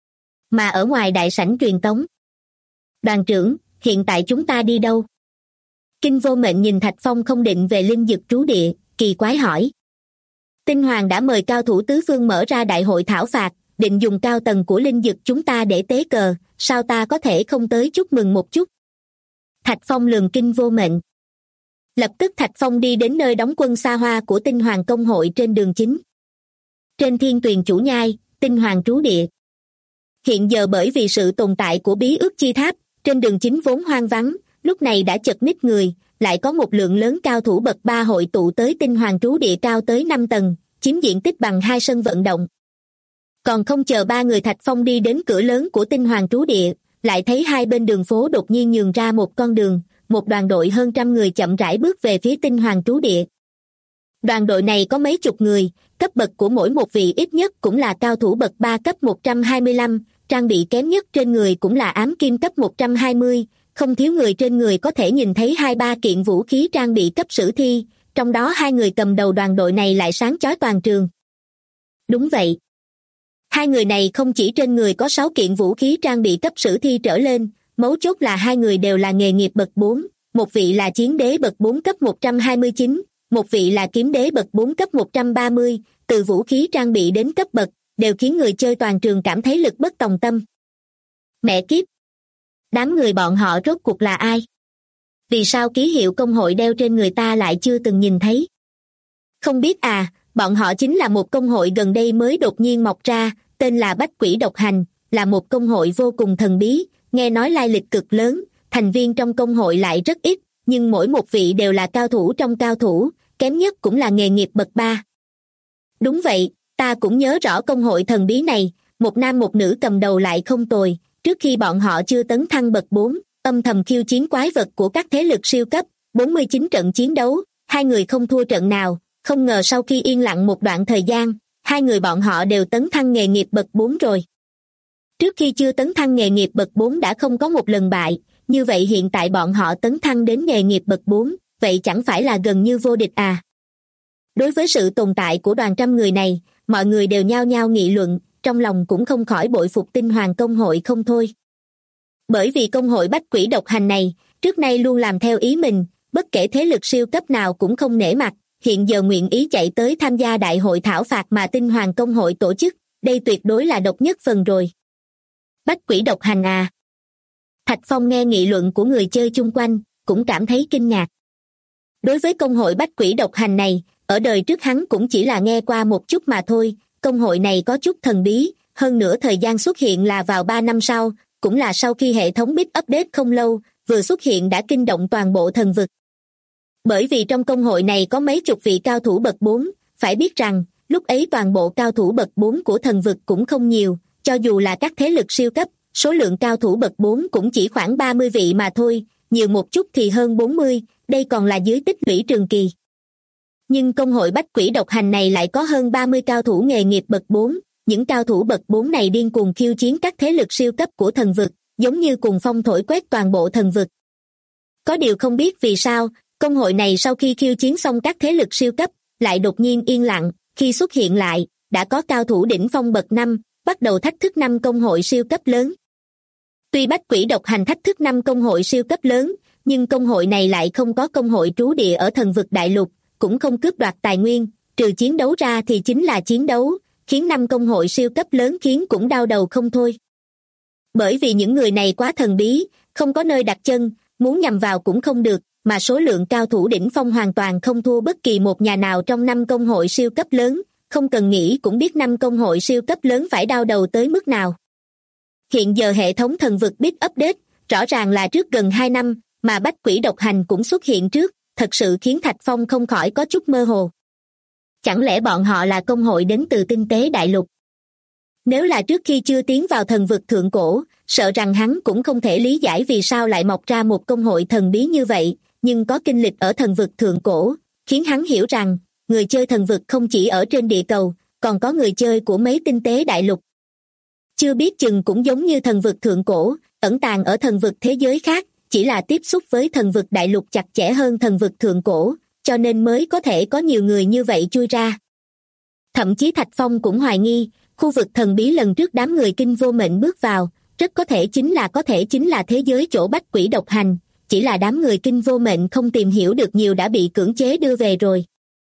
Mà ở ngoài đại sảnh truyền tống. Đoàn trưởng, hiện tại chúng ta đi đâu? Kinh Vô Mệnh nhìn Thạch Phong không định về linh dực trú địa, kỳ quái hỏi. Tinh Hoàng đã mời cao thủ tứ phương mở ra đại hội thảo phạt, định dùng cao tầng của linh dực chúng ta để tế cờ, sao ta có thể không tới chúc mừng một chút? Thạch Phong lườm Kinh Vô Mệnh. Lập tức Thạch Phong đi đến nơi đóng quân xa hoa của Tinh Hoàng công hội trên đường chính. Trên Thiên Tuyền Chủ Nhai, Tinh Hoàng trú địa. Hiện giờ bởi vì sự tồn tại của bí ước chi tháp, trên đường chính vốn hoang vắng, lúc này đã chật ních người, lại có một lượng lớn cao thủ bậc 3 hội tụ tới Tinh Hoàng trú địa cao tới 5 tầng, chiếm diện tích bằng 2 sân vận động. Còn không chờ 3 người Thạch Phong đi đến cửa lớn của Tinh Hoàng trú địa, lại thấy hai bên đường phố đột nhiên nhường ra một con đường, một đoàn đội hơn 100 người chậm rãi bước về phía Tinh Hoàng trú địa. Đoàn đội này có mấy chục người, cấp bậc của mỗi một vị ít nhất cũng là cao thủ bậc 3 cấp 125, trang bị kém nhất trên người cũng là ám kim cấp 120, không thiếu người trên người có thể nhìn thấy 2-3 kiện vũ khí trang bị cấp sử thi, trong đó 2 người cầm đầu đoàn đội này lại sáng chói toàn trường. Đúng vậy. 2 người này không chỉ trên người có 6 kiện vũ khí trang bị cấp sử thi trở lên, mấu chốt là 2 người đều là nghề nghiệp bậc 4, một vị là chiến đế bậc 4 cấp 129, một vị là kiếm đế bậc 4 cấp 130, từ vũ khí trang bị đến cấp bậc, đều khiến người chơi toàn trường cảm thấy lực bất tòng tâm. Mẹ kiếp! Đám người bọn họ rốt cuộc là ai? Vì sao ký hiệu công hội đeo trên người ta lại chưa từng nhìn thấy? Không biết à, bọn họ chính là một công hội gần đây mới đột nhiên mọc ra, tên là Bách Quỷ Độc Hành, là một công hội vô cùng thần bí, nghe nói lai lịch cực lớn, thành viên trong công hội lại rất ít, nhưng mỗi một vị đều là cao thủ trong cao thủ, kém nhất cũng là nghề nghiệp bậc 3. Đúng vậy, ta cũng nhớ rõ công hội thần bí này, một nam một nữ cầm đầu lại không tồi, trước khi bọn họ chưa tấn thăng bậc 4, âm thầm khiêu chiến quái vật của các thế lực siêu cấp, 49 trận chiến đấu, hai người không thua trận nào, không ngờ sau khi yên lặng một đoạn thời gian, hai người bọn họ đều tấn thăng nghề nghiệp bậc 4 rồi. Trước khi chưa tấn thăng nghề nghiệp bậc 4 đã không có một lần bại, như vậy hiện tại bọn họ tấn thăng đến nghề nghiệp bậc 4, vậy chẳng phải là gần như vô địch à? Đối với sự tồn tại của đoàn trăm người này, mọi người đều nhao nhao nghị luận, trong lòng cũng không khỏi bội phục Tinh Hoàng công hội không thôi. Bởi vì công hội Bách Quỷ Độc Hành này, trước nay luôn làm theo ý mình, bất kể thế lực siêu cấp nào cũng không nể mặt, hiện giờ nguyện ý chạy tới tham gia đại hội thảo phạt mà Tinh Hoàng công hội tổ chức, đây tuyệt đối là độc nhất phần rồi. Bách Quỷ Độc Hành à? Thạch Phong nghe nghị luận của người chơi chung quanh, cũng cảm thấy kinh ngạc. Đối với công hội Bách Quỷ Độc Hành này, ở đời trước hắn cũng chỉ là nghe qua một chút mà thôi, công hội này có chút thần bí, hơn nữa thời gian xuất hiện là vào 3 năm sau, cũng là sau khi hệ thống bit update không lâu, vừa xuất hiện đã kinh động toàn bộ thần vực. Bởi vì trong công hội này có mấy chục vị cao thủ bậc 4, phải biết rằng, lúc ấy toàn bộ cao thủ bậc 4 của thần vực cũng không nhiều, cho dù là các thế lực siêu cấp, số lượng cao thủ bậc 4 cũng chỉ khoảng 30 vị mà thôi, nhiều một chút thì hơn 40, đây còn là dưới tích lũy trường kỳ. Nhưng công hội Bách Quỷ Độc Hành này lại có hơn 30 cao thủ nghề nghiệp bậc 4, những cao thủ bậc 4 này điên cuồng khiêu chiến các thế lực siêu cấp của thần vực, giống như cuồng phong thổi quét toàn bộ thần vực. Có điều không biết vì sao, công hội này sau khi khiêu chiến xong các thế lực siêu cấp, lại đột nhiên yên lặng, khi xuất hiện lại, đã có cao thủ đỉnh phong bậc 5, bắt đầu thách thức 5 công hội siêu cấp lớn. Tuy Bách Quỷ Độc Hành thách thức 5 công hội siêu cấp lớn, nhưng công hội này lại không có công hội trú địa ở thần vực đại lục, cũng không cướp đoạt tài nguyên, trừ chiến đấu ra thì chính là chiến đấu, khiến 5 công hội siêu cấp lớn khiến cũng đau đầu không thôi. Bởi vì những người này quá thần bí, không có nơi đặt chân, muốn nhằm vào cũng không được, mà số lượng cao thủ đỉnh phong hoàn toàn không thua bất kỳ một nhà nào trong 5 công hội siêu cấp lớn, không cần nghĩ cũng biết 5 công hội siêu cấp lớn phải đau đầu tới mức nào. Hiện giờ hệ thống thần vực bit update, rõ ràng là trước gần 2 năm, mà Bách Quỷ Độc Hành cũng xuất hiện trước, thật sự khiến Thạch Phong không khỏi có chút mơ hồ. Chẳng lẽ bọn họ là công hội đến từ tinh tế đại lục? Nếu là trước khi chưa tiến vào thần vực thượng cổ, sợ rằng hắn cũng không thể lý giải vì sao lại mọc ra một công hội thần bí như vậy, nhưng có kinh lịch ở thần vực thượng cổ, khiến hắn hiểu rằng, người chơi thần vực không chỉ ở trên địa cầu, còn có người chơi của mấy tinh tế đại lục. Chưa biết chừng cũng giống như thần vực thượng cổ, ẩn tàng ở thần vực thế giới khác, chỉ là tiếp xúc với thần vực đại lục chặt chẽ hơn thần vực thượng cổ, cho nên mới có thể có nhiều người như vậy chui ra. Thậm chí Thạch Phong cũng hoài nghi, khu vực thần bí lần trước đám người Kinh Vô Mệnh bước vào, rất có thể chính là thế giới chỗ Bách Quỷ Độc Hành, chỉ là đám người Kinh Vô Mệnh không tìm hiểu được nhiều đã bị cưỡng chế đưa về rồi.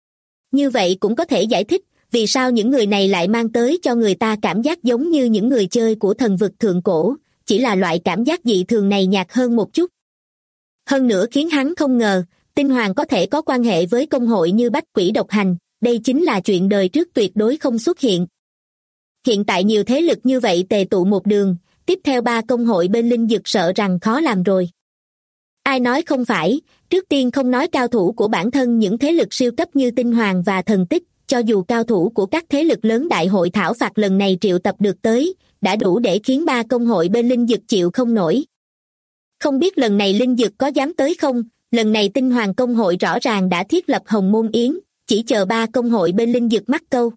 Như vậy cũng có thể giải thích, vì sao những người này lại mang tới cho người ta cảm giác giống như những người chơi của thần vực thượng cổ, chỉ là loại cảm giác dị thường này nhạt hơn một chút. Hơn nữa khiến hắn không ngờ, Tinh Hoàng có thể có quan hệ với công hội như Bách Quỷ Độc Hành, đây chính là chuyện đời trước tuyệt đối không xuất hiện. Hiện tại nhiều thế lực như vậy tề tụ một đường, tiếp theo 3 công hội bên linh dực sợ rằng khó làm rồi. Ai nói không phải, trước tiên không nói cao thủ của bản thân những thế lực siêu cấp như Tinh Hoàng và Thần Tích, cho dù cao thủ của các thế lực lớn đại hội thảo phạt lần này triệu tập được tới, đã đủ để khiến 3 công hội bên linh dực chịu không nổi. Không biết lần này linh dực có dám tới không, lần này Tinh Hoàng công hội rõ ràng đã thiết lập Hồng Môn Yến, chỉ chờ 3 công hội bên linh dực mắc câu.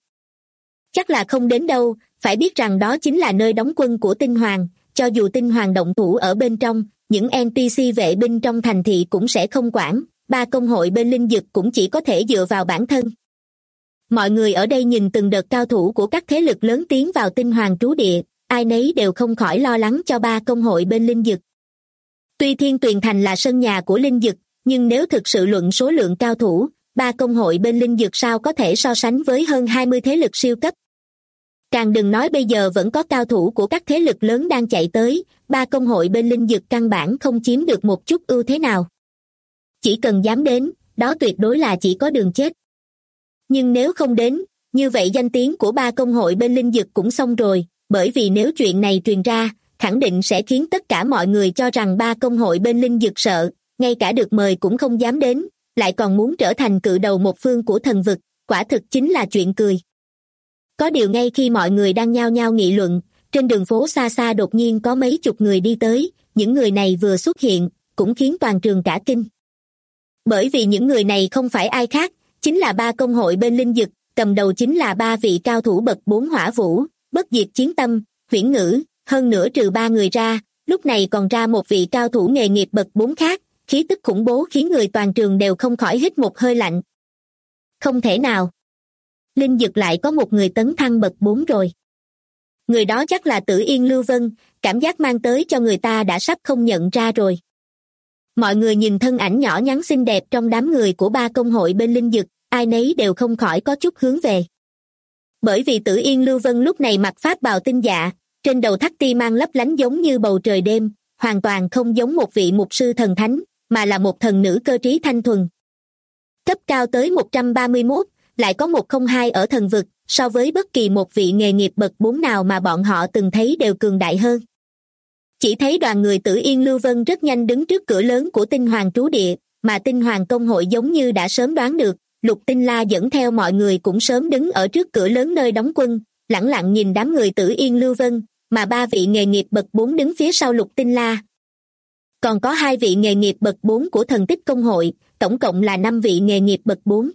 Chắc là không đến đâu, phải biết rằng đó chính là nơi đóng quân của Tinh Hoàng, cho dù Tinh Hoàng động thủ ở bên trong, những NPC vệ binh trong thành thị cũng sẽ không quản, 3 công hội bên linh dực cũng chỉ có thể dựa vào bản thân. Mọi người ở đây nhìn từng đợt cao thủ của các thế lực lớn tiến vào Tinh Hoàng trú địa, ai nấy đều không khỏi lo lắng cho 3 công hội bên linh dực. Tuy Thiên Tuyền Thành là sân nhà của linh dực, nhưng nếu thực sự luận số lượng cao thủ, 3 công hội bên linh dực sao có thể so sánh với hơn 20 thế lực siêu cấp. Càng đừng nói bây giờ vẫn có cao thủ của các thế lực lớn đang chạy tới, 3 công hội bên linh dực căn bản không chiếm được một chút ưu thế nào. Chỉ cần dám đến, đó tuyệt đối là chỉ có đường chết. Nhưng nếu không đến, như vậy danh tiếng của 3 công hội bên linh dực cũng xong rồi, bởi vì nếu chuyện này truyền ra, khẳng định sẽ khiến tất cả mọi người cho rằng 3 công hội bên linh dực sợ, ngay cả được mời cũng không dám đến, lại còn muốn trở thành cự đầu một phương của thần vực, quả thực chính là chuyện cười. Có điều ngay khi mọi người đang nhao nhao nghị luận, trên đường phố xa xa đột nhiên có mấy chục người đi tới, những người này vừa xuất hiện, cũng khiến toàn trường cả kinh. Bởi vì những người này không phải ai khác, chính là 3 công hội bên linh dực, cầm đầu chính là 3 vị cao thủ bậc 4 hỏa vũ, bất diệt chiến tâm, huyễn ngữ, hơn nữa trừ 3 người ra, lúc này còn ra một vị cao thủ nghề nghiệp bậc 4 khác, khí tức khủng bố khiến người toàn trường đều không khỏi hít một hơi lạnh. Không thể nào. Linh dực lại có một người tấn thăng bậc 4 rồi. Người đó chắc là Tử Yên Lưu Vân, cảm giác mang tới cho người ta đã sắp không nhận ra rồi. Mọi người nhìn thân ảnh nhỏ nhắn xinh đẹp trong đám người của 3 công hội bên linh dực, ai nấy đều không khỏi có chút hướng về. Bởi vì Tử Yên Lưu Vân lúc này mặc pháp bào tinh dạ, trên đầu thắt ti mang lấp lánh giống như bầu trời đêm, hoàn toàn không giống một vị mục sư thần thánh, mà là một thần nữ cơ trí thanh thuần. Cấp cao tới 131, lại có 102 ở thần vực, so với bất kỳ một vị nghề nghiệp bậc 4 nào mà bọn họ từng thấy đều cường đại hơn. Chỉ thấy đoàn người Tử Yên Lưu Vân rất nhanh đứng trước cửa lớn của Tinh Hoàng trú địa, mà Tinh Hoàng công hội giống như đã sớm đoán được, Lục Tinh La dẫn theo mọi người cũng sớm đứng ở trước cửa lớn nơi đóng quân, lẳng lặng nhìn đám người Tử Yên Lưu Vân, mà 3 vị nghề nghiệp bậc 4 đứng phía sau Lục Tinh La. Còn có 2 vị nghề nghiệp bậc 4 của thần tích công hội, tổng cộng là 5 vị nghề nghiệp bậc 4.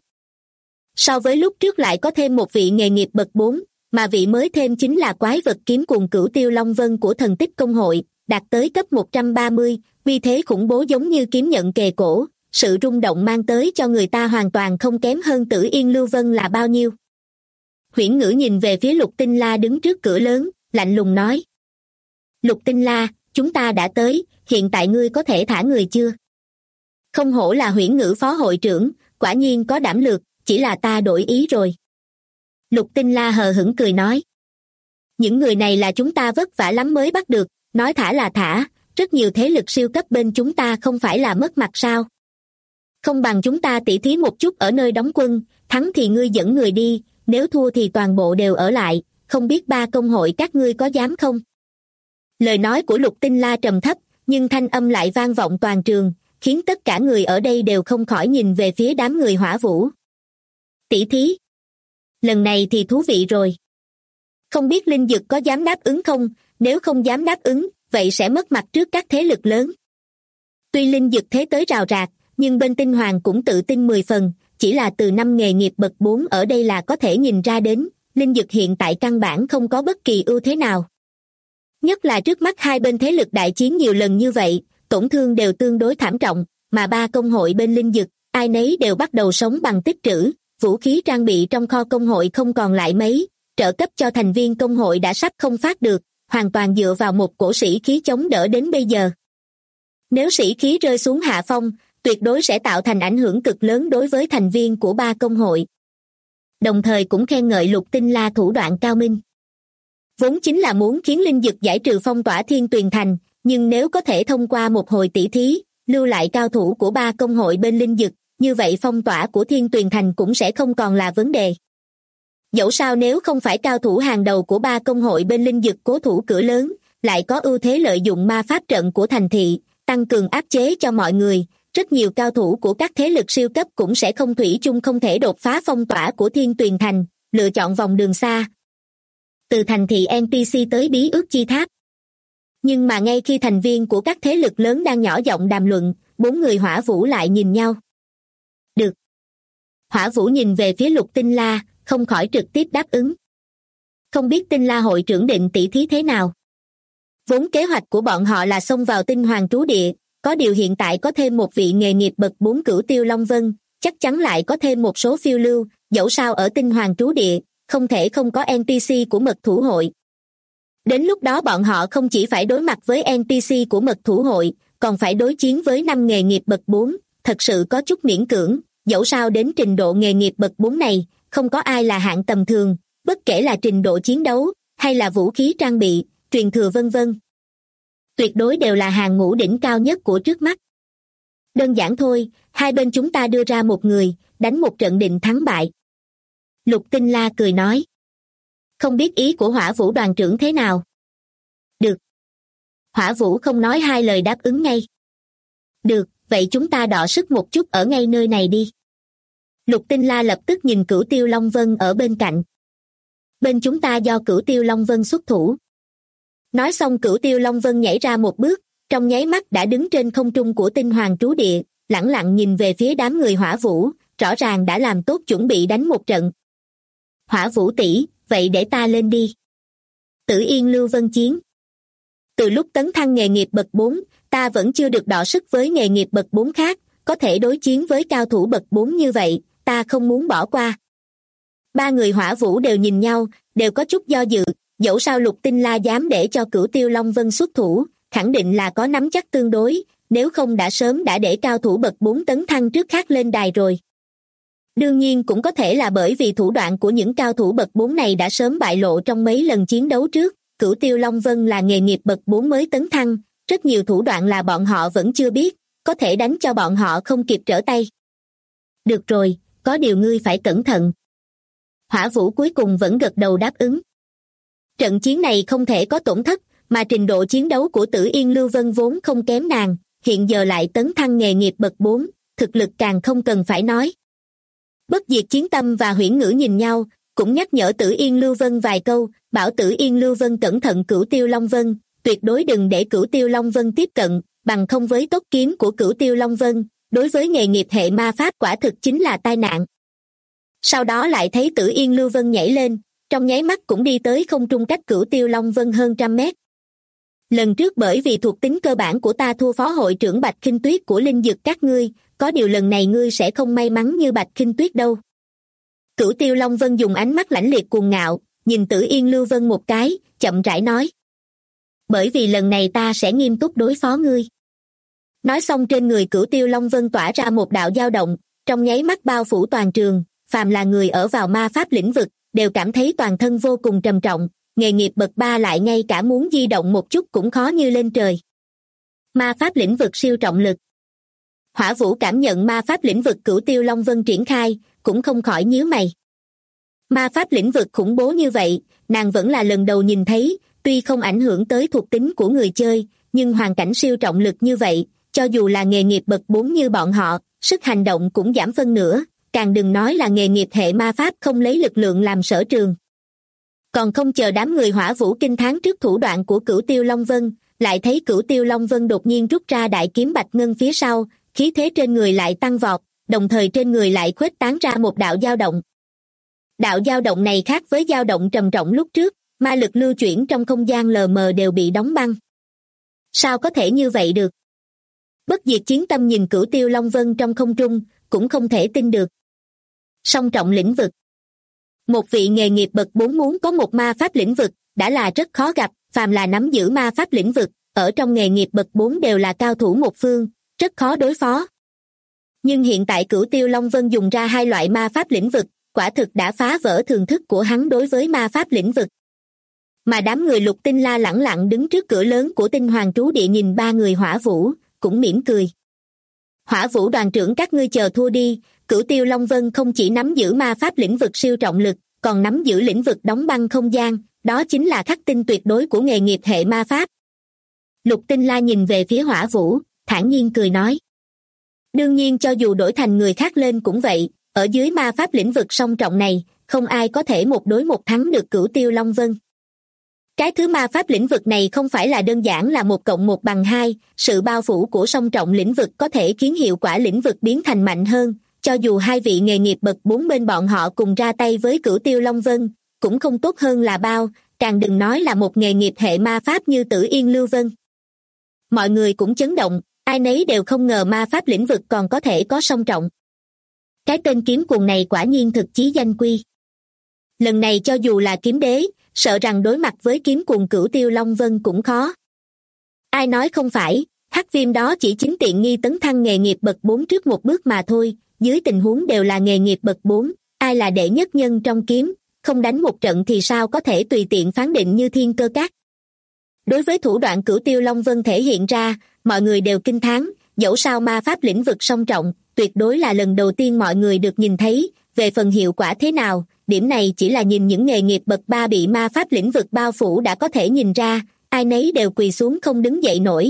So với lúc trước lại có thêm một vị nghề nghiệp bậc 4, mà vị mới thêm chính là quái vật kiếm cuồng Cửu Tiêu Long Vân của thần tích công hội, đạt tới cấp 130, uy thế khủng bố giống như kiếm nhận kề cổ, sự rung động mang tới cho người ta hoàn toàn không kém hơn Tử Yên Lưu Vân là bao nhiêu. Huyễn Ngữ nhìn về phía Lục Tinh La đứng trước cửa lớn, lạnh lùng nói. Lục Tinh La, chúng ta đã tới, hiện tại ngươi có thể thả người chưa? Không hổ là Huyễn Ngữ phó hội trưởng, quả nhiên có đảm lược, chỉ là ta đổi ý rồi. Lục Tinh La hờ hững cười nói. Những người này là chúng ta vất vả lắm mới bắt được, nói thả là thả, rất nhiều thế lực siêu cấp bên chúng ta không phải là mất mặt sao? Không bằng chúng ta tỉ thí một chút ở nơi đóng quân, thắng thì ngươi dẫn người đi, nếu thua thì toàn bộ đều ở lại, không biết 3 công hội các ngươi có dám không? Lời nói của Lục Tinh La trầm thấp, nhưng thanh âm lại vang vọng toàn trường, khiến tất cả người ở đây đều không khỏi nhìn về phía đám người hỏa vũ. Tỉ thí. Lần này thì thú vị rồi. Không biết linh dực có dám đáp ứng không, nếu không dám đáp ứng, vậy sẽ mất mặt trước các thế lực lớn. Tuy linh dực thế tới rào rạc, nhưng bên Tinh Hoàng cũng tự tin 10 phần, chỉ là từ 5 nghề nghiệp bậc 4 ở đây là có thể nhìn ra đến, linh dực hiện tại căn bản không có bất kỳ ưu thế nào. Nhất là trước mắt hai bên thế lực đại chiến nhiều lần như vậy, tổn thương đều tương đối thảm trọng, mà 3 công hội bên linh dực, ai nấy đều bắt đầu sống bằng tích trữ, vũ khí trang bị trong kho công hội không còn lại mấy, trợ cấp cho thành viên công hội đã sắp không phát được, hoàn toàn dựa vào một cổ sĩ khí chống đỡ đến bây giờ. Nếu sĩ khí rơi xuống hạ phong, tuyệt đối sẽ tạo thành ảnh hưởng cực lớn đối với thành viên của 3 công hội. Đồng thời cũng khen ngợi Lục Tinh La thủ đoạn cao minh. Vốn chính là muốn khiến linh dực giải trừ phong tỏa Thiên Tuyền Thành, nhưng nếu có thể thông qua một hồi tỷ thí, lưu lại cao thủ của 3 công hội bên linh dực, như vậy phong tỏa của Thiên Tuyền Thành cũng sẽ không còn là vấn đề. Dẫu sao nếu không phải cao thủ hàng đầu của 3 công hội bên linh dực cố thủ cửa lớn, lại có ưu thế lợi dụng ma pháp trận của thành thị, tăng cường áp chế cho mọi người, rất nhiều cao thủ của các thế lực siêu cấp cũng sẽ không thủy chung không thể đột phá phong tỏa của Thiên Tuyền Thành, lựa chọn vòng đường xa. Từ thành thị NPC tới bí ước chi tháp. Nhưng mà ngay khi thành viên của các thế lực lớn đang nhỏ giọng đàm luận, 4 người hỏa vũ lại nhìn nhau. Được. Hỏa vũ nhìn về phía Lục Tinh La, không khỏi trực tiếp đáp ứng. Không biết Tinh La hội trưởng định tỷ thí thế nào? Vốn kế hoạch của bọn họ là xông vào Tinh Hoàng trú địa, có điều hiện tại có thêm một vị nghề nghiệp bậc 4 Cửu Tiêu Long Vân, chắc chắn lại có thêm một số phiêu lưu, dẫu sao ở Tinh Hoàng trú địa, không thể không có NPC của mật thủ hội. Đến lúc đó bọn họ không chỉ phải đối mặt với NPC của mật thủ hội, còn phải đối chiến với 5 nghề nghiệp bậc 4, thật sự có chút miễn cưỡng, dẫu sao đến trình độ nghề nghiệp bậc 4 này, không có ai là hạng tầm thường, bất kể là trình độ chiến đấu, hay là vũ khí trang bị, truyền thừa vân vân. Tuyệt đối đều là hàng ngũ đỉnh cao nhất của trước mắt. Đơn giản thôi, hai bên chúng ta đưa ra một người, đánh một trận định thắng bại. Lục Tinh La cười nói. Không biết ý của Hỏa Vũ đoàn trưởng thế nào? Được. Hỏa Vũ không nói hai lời đáp ứng ngay. Được, vậy chúng ta đọ sức một chút ở ngay nơi này đi. Lục Tinh La lập tức nhìn Cửu Tiêu Long Vân ở bên cạnh. Bên chúng ta do Cửu Tiêu Long Vân xuất thủ. Nói xong Cửu Tiêu Long Vân nhảy ra một bước, trong nháy mắt đã đứng trên không trung của Tinh Hoàng trú địa, lẳng lặng nhìn về phía đám người Hỏa Vũ, rõ ràng đã làm tốt chuẩn bị đánh một trận. Hỏa Vũ tỷ, vậy để ta lên đi. Tử Yên Lưu Vân Chiến. Từ lúc tấn thăng nghề nghiệp bậc 4, ta vẫn chưa được đọ sức với nghề nghiệp bậc 4 khác, có thể đối chiến với cao thủ bậc 4 như vậy, ta không muốn bỏ qua. Ba người Hỏa Vũ đều nhìn nhau, đều có chút do dự, dẫu sao Lục Tinh La dám để cho Cửu Tiêu Long Vân xuất thủ, khẳng định là có nắm chắc tương đối, nếu không đã sớm đã để cao thủ bậc 4 tấn thăng trước khác lên đài rồi. Đương nhiên cũng có thể là bởi vì thủ đoạn của những cao thủ bậc 4 này đã sớm bại lộ trong mấy lần chiến đấu trước, Cửu Tiêu Long Vân là nghề nghiệp bậc 4 mới tấn thăng, rất nhiều thủ đoạn là bọn họ vẫn chưa biết, có thể đánh cho bọn họ không kịp trở tay. Được rồi, có điều ngươi phải cẩn thận. Hỏa Vũ cuối cùng vẫn gật đầu đáp ứng. Trận chiến này không thể có tổn thất, mà trình độ chiến đấu của Tử Yên Lưu Vân vốn không kém nàng, hiện giờ lại tấn thăng nghề nghiệp bậc 4, thực lực càng không cần phải nói. Bất Diệt Chiến Tâm và Huyễn Ngữ nhìn nhau, cũng nhắc nhở Tử Yên Lưu Vân vài câu, bảo Tử Yên Lưu Vân cẩn thận Cửu Tiêu Long Vân, tuyệt đối đừng để Cửu Tiêu Long Vân tiếp cận, bằng không với tốc kiếm của Cửu Tiêu Long Vân, đối với nghề nghiệp hệ ma pháp quả thực chính là tai nạn. Sau đó lại thấy Tử Yên Lưu Vân nhảy lên, trong nháy mắt cũng đi tới không trung cách Cửu Tiêu Long Vân hơn 100 mét. Lần trước bởi vì thuộc tính cơ bản của ta thua phó hội trưởng Bạch Khinh Tuyết của Linh Dực các ngươi, có điều lần này ngươi sẽ không may mắn như Bạch Khinh Tuyết đâu. Cửu Tiêu Long Vân dùng ánh mắt lãnh liệt cuồng ngạo, nhìn Tử Yên Lưu Vân một cái, chậm rãi nói. Bởi vì lần này ta sẽ nghiêm túc đối phó ngươi. Nói xong trên người Cửu Tiêu Long Vân tỏa ra một đạo dao động, trong nháy mắt bao phủ toàn trường, phàm là người ở vào ma pháp lĩnh vực, đều cảm thấy toàn thân vô cùng trầm trọng, nghề nghiệp bậc 3 lại ngay cả muốn di động một chút cũng khó như lên trời. Ma pháp lĩnh vực siêu trọng lực. Hỏa Vũ cảm nhận ma pháp lĩnh vực Cửu Tiêu Long Vân triển khai, cũng không khỏi nhíu mày. Ma pháp lĩnh vực khủng bố như vậy, nàng vẫn là lần đầu nhìn thấy, tuy không ảnh hưởng tới thuộc tính của người chơi, nhưng hoàn cảnh siêu trọng lực như vậy, cho dù là nghề nghiệp bậc 4 như bọn họ, sức hành động cũng giảm phân nửa, càng đừng nói là nghề nghiệp hệ ma pháp không lấy lực lượng làm sở trường. Còn không chờ đám người Hỏa Vũ kinh thán trước thủ đoạn của Cửu Tiêu Long Vân, lại thấy Cửu Tiêu Long Vân đột nhiên rút ra đại kiếm bạch ngân phía sau, khí thế trên người lại tăng vọt, đồng thời trên người lại khuếch tán ra một đạo dao động. Đạo dao động này khác với dao động trầm trọng lúc trước, ma lực lưu chuyển trong không gian lờ mờ đều bị đóng băng. Sao có thể như vậy được? Bất Diệt Chiến Tâm nhìn Cửu Tiêu Long Vân trong không trung, cũng không thể tin được. Song trọng lĩnh vực. Một vị nghề nghiệp bậc 4 muốn có một ma pháp lĩnh vực, đã là rất khó gặp, phàm là nắm giữ ma pháp lĩnh vực, ở trong nghề nghiệp bậc 4 đều là cao thủ một phương, rất khó đối phó. Nhưng hiện tại Cửu Tiêu Long Vân dùng ra hai loại ma pháp lĩnh vực, quả thực đã phá vỡ thường thức của hắn đối với ma pháp lĩnh vực. Mà đám người Lục Tinh La lẳng lặng đứng trước cửa lớn của Tinh Hoàng trú địa nhìn ba người Hỏa Vũ, cũng mỉm cười. Hỏa Vũ đoàn trưởng các ngươi chờ thua đi, Cửu Tiêu Long Vân không chỉ nắm giữ ma pháp lĩnh vực siêu trọng lực, còn nắm giữ lĩnh vực đóng băng không gian, đó chính là khắc tinh tuyệt đối của nghề nghiệp hệ ma pháp. Lục Tinh La nhìn về phía Hỏa Vũ, thản nhiên cười nói. Đương nhiên cho dù đổi thành người khác lên cũng vậy, ở dưới ma pháp lĩnh vực song trọng này, không ai có thể một đối một thắng được Cửu Tiêu Long Vân. Cái thứ ma pháp lĩnh vực này không phải là đơn giản là 1+1=2, sự bao phủ của song trọng lĩnh vực có thể khiến hiệu quả lĩnh vực biến thành mạnh hơn, cho dù hai vị nghề nghiệp bậc 4 bên bọn họ cùng ra tay với Cửu Tiêu Long Vân, cũng không tốt hơn là bao, càng đừng nói là một nghề nghiệp hệ ma pháp như Tử Yên Lưu Vân. Mọi người cũng chấn động, ai nấy đều không ngờ ma pháp lĩnh vực còn có thể có song trọng. Cái tên kiếm cuồng này quả nhiên thực chí danh quy. Lần này cho dù là kiếm đế, sợ rằng đối mặt với kiếm cuồng Cửu Tiêu Long Vân cũng khó. Ai nói không phải, Hắc Viêm đó chỉ chính tiện nghi tấn thăng nghề nghiệp bậc 4 trước một bước mà thôi, dưới tình huống đều là nghề nghiệp bậc 4, ai là đệ nhất nhân trong kiếm, không đánh một trận thì sao có thể tùy tiện phán định như Thiên Cơ Các. Đối với thủ đoạn Cửu Tiêu Long Vân thể hiện ra, mọi người đều kinh thán, dẫu sao ma pháp lĩnh vực song trọng, tuyệt đối là lần đầu tiên mọi người được nhìn thấy, về phần hiệu quả thế nào, điểm này chỉ là nhìn những nghề nghiệp bậc 3 bị ma pháp lĩnh vực bao phủ đã có thể nhìn ra, ai nấy đều quỳ xuống không đứng dậy nổi.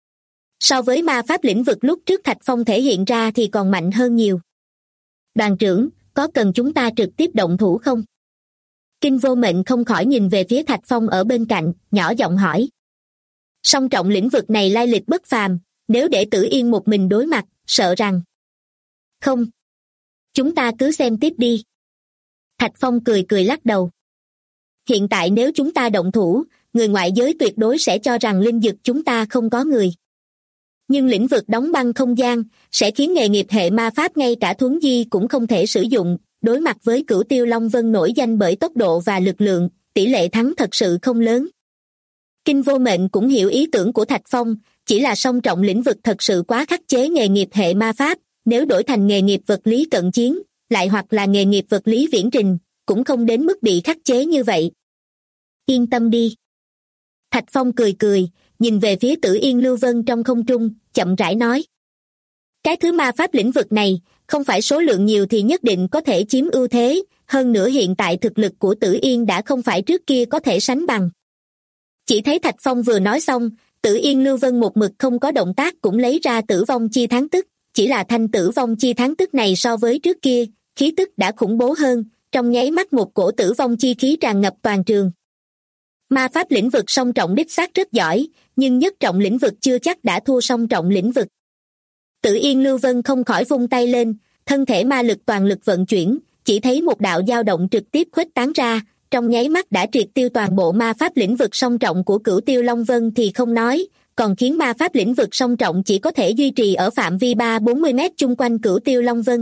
So với ma pháp lĩnh vực lúc trước Thạch Phong thể hiện ra thì còn mạnh hơn nhiều. Đoàn trưởng, có cần chúng ta trực tiếp động thủ không? Kinh Vô Mệnh không khỏi nhìn về phía Thạch Phong ở bên cạnh, nhỏ giọng hỏi. Song trọng lĩnh vực này lai lịch bất phàm, nếu để Tử Yên một mình đối mặt, sợ rằng... Không. Chúng ta cứ xem tiếp đi. Thạch Phong cười cười lắc đầu. Hiện tại nếu chúng ta động thủ, người ngoại giới tuyệt đối sẽ cho rằng linh dực chúng ta không có người. Nhưng lĩnh vực đóng băng không gian sẽ khiến nghề nghiệp hệ ma pháp ngay cả thuấn di cũng không thể sử dụng. Đối mặt với Cửu Tiêu Long Vân nổi danh bởi tốc độ và lực lượng, tỷ lệ thắng thật sự không lớn. Kinh Vô Mệnh cũng hiểu ý tưởng của Thạch Phong, chỉ là song trọng lĩnh vực thật sự quá khắc chế nghề nghiệp hệ ma pháp, nếu đổi thành nghề nghiệp vật lý cận chiến, lại hoặc là nghề nghiệp vật lý viễn trình, cũng không đến mức bị khắc chế như vậy. Yên tâm đi. Thạch Phong cười cười, nhìn về phía Tử Yên Lưu Vân trong không trung, chậm rãi nói. Cái thứ ma pháp lĩnh vực này, không phải số lượng nhiều thì nhất định có thể chiếm ưu thế, hơn nữa hiện tại thực lực của Tử Yên đã không phải trước kia có thể sánh bằng. Chỉ thấy Thạch Phong vừa nói xong, Tử Yên Lưu Vân một mực không có động tác cũng lấy ra tử vong chi thắng tức, chỉ là thanh tử vong chi thắng tức này so với trước kia, khí tức đã khủng bố hơn, trong nháy mắt một cổ tử vong chi khí tràn ngập toàn trường. Ma pháp lĩnh vực song trọng đích xác rất giỏi, nhưng nhất trọng lĩnh vực chưa chắc đã thua song trọng lĩnh vực. Tử Yên Lưu Vân không khỏi vung tay lên, thân thể ma lực toàn lực vận chuyển, chỉ thấy một đạo dao động trực tiếp khuếch tán ra, trong nháy mắt đã triệt tiêu toàn bộ ma pháp lĩnh vực song trọng của Cửu Tiêu Long Vân thì không nói, còn khiến ma pháp lĩnh vực song trọng chỉ có thể duy trì ở phạm vi 3-40 mét chung quanh Cửu Tiêu Long Vân.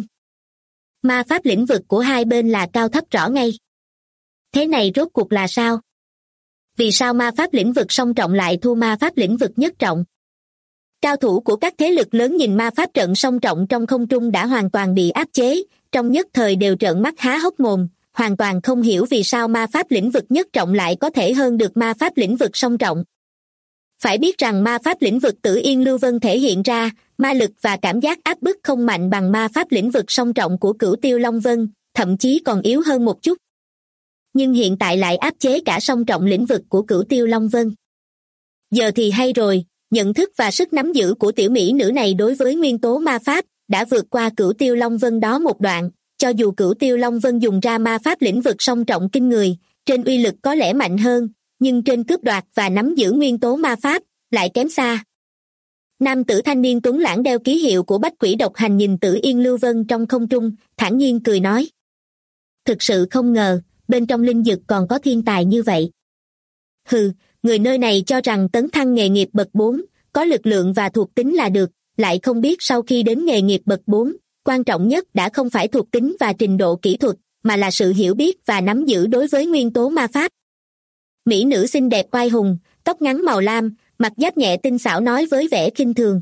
Ma pháp lĩnh vực của hai bên là cao thấp rõ ngay. Thế này rốt cuộc là sao? Vì sao ma pháp lĩnh vực song trọng lại thua ma pháp lĩnh vực nhất trọng? Cao thủ của các thế lực lớn nhìn ma pháp trận song trọng trong không trung đã hoàn toàn bị áp chế, trong nhất thời đều trợn mắt há hốc mồm, hoàn toàn không hiểu vì sao ma pháp lĩnh vực nhất trọng lại có thể hơn được ma pháp lĩnh vực song trọng. Phải biết rằng ma pháp lĩnh vực Tử Yên Lưu Vân thể hiện ra, ma lực và cảm giác áp bức không mạnh bằng ma pháp lĩnh vực song trọng của Cửu Tiêu Long Vân, thậm chí còn yếu hơn một chút. Nhưng hiện tại lại áp chế cả song trọng lĩnh vực của Cửu Tiêu Long Vân. Giờ thì hay rồi, nhận thức và sức nắm giữ của tiểu mỹ nữ này đối với nguyên tố ma pháp đã vượt qua Cửu Tiêu Long Vân đó một đoạn, cho dù Cửu Tiêu Long Vân dùng ra ma pháp lĩnh vực song trọng kinh người, trên uy lực có lẽ mạnh hơn, nhưng trên cướp đoạt và nắm giữ nguyên tố ma pháp lại kém xa. Nam tử thanh niên tuấn lãng đeo ký hiệu của Bách Quỷ Độc Hành nhìn Tử Yên Lưu Vân trong không trung, thản nhiên cười nói. Thực sự không ngờ, bên trong linh dực còn có thiên tài như vậy. Hừ, người nơi này cho rằng tấn thăng nghề nghiệp bậc 4, có lực lượng và thuộc tính là được, lại không biết sau khi đến nghề nghiệp bậc 4, quan trọng nhất đã không phải thuộc tính và trình độ kỹ thuật, mà là sự hiểu biết và nắm giữ đối với nguyên tố ma pháp. Mỹ nữ xinh đẹp oai hùng, tóc ngắn màu lam, mặt giáp nhẹ tinh xảo nói với vẻ khinh thường.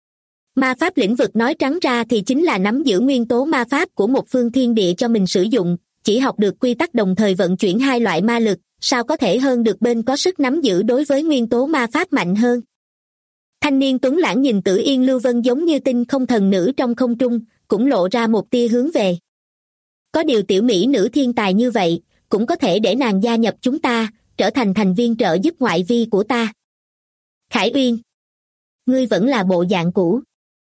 Ma pháp lĩnh vực nói trắng ra thì chính là nắm giữ nguyên tố ma pháp của một phương thiên địa cho mình sử dụng, chỉ học được quy tắc đồng thời vận chuyển hai loại ma lực, sao có thể hơn được bên có sức nắm giữ đối với nguyên tố ma pháp mạnh hơn. Thanh niên tuấn lãng nhìn Tử Yên Lưu Vân giống như tinh không thần nữ trong không trung, cũng lộ ra một tia hướng về. Có điều tiểu mỹ nữ thiên tài như vậy, cũng có thể để nàng gia nhập chúng ta, trở thành thành viên trợ giúp ngoại vi của ta. Khải Uyên, ngươi vẫn là bộ dạng cũ.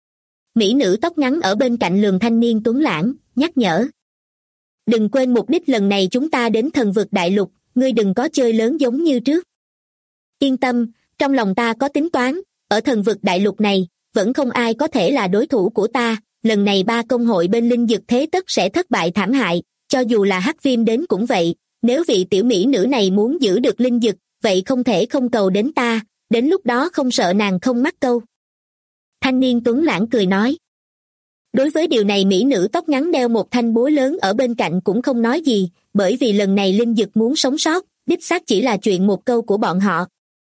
Mỹ nữ tóc ngắn ở bên cạnh lườm thanh niên tuấn lãng, nhắc nhở. Đừng quên mục đích lần này chúng ta đến thần vực đại lục, ngươi đừng có chơi lớn giống như trước. Yên tâm, trong lòng ta có tính toán, ở thần vực đại lục này, vẫn không ai có thể là đối thủ của ta, lần này 3 công hội bên linh dực thế tất sẽ thất bại thảm hại, cho dù là Hắc Viêm đến cũng vậy, nếu vị tiểu mỹ nữ này muốn giữ được linh dực, vậy không thể không cầu đến ta, đến lúc đó không sợ nàng không mắc câu. Thanh niên tuấn lãng cười nói. Đối với điều này mỹ nữ tóc ngắn đeo một thanh búa lớn ở bên cạnh cũng không nói gì, bởi vì lần này linh dực muốn sống sót, đích xác chỉ là chuyện một câu của bọn họ.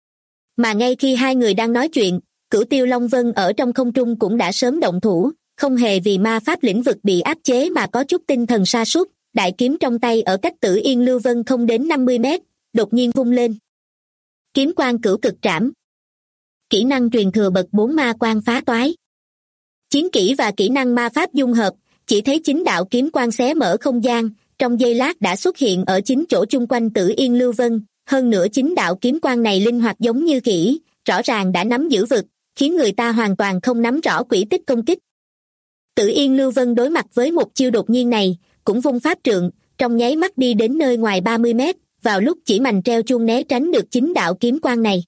Mà ngay khi hai người đang nói chuyện, Cửu Tiêu Long Vân ở trong không trung cũng đã sớm động thủ, không hề vì ma pháp lĩnh vực bị áp chế mà có chút tinh thần sa sút, đại kiếm trong tay ở cách Tử Yên Lưu Vân không đến 50 mét, đột nhiên vung lên. Kiếm quang cửu cực trảm. Kỹ năng truyền thừa bậc 4 ma quang phá toái. Chiến kỹ và kỹ năng ma pháp dung hợp, chỉ thấy 9 đạo kiếm quang xé mở không gian, trong giây lát đã xuất hiện ở 9 chỗ chung quanh Tử Yên Lưu Vân, hơn nữa 9 đạo kiếm quang này linh hoạt giống như khỉ, rõ ràng đã nắm giữ vực, khiến người ta hoàn toàn không nắm rõ quỹ tích công kích. Tử Yên Lưu Vân đối mặt với một chiêu đột nhiên này, cũng vung pháp trượng, trong nháy mắt đi đến nơi ngoài 30 mét, vào lúc chỉ mành treo chuông né tránh được 9 đạo kiếm quang này.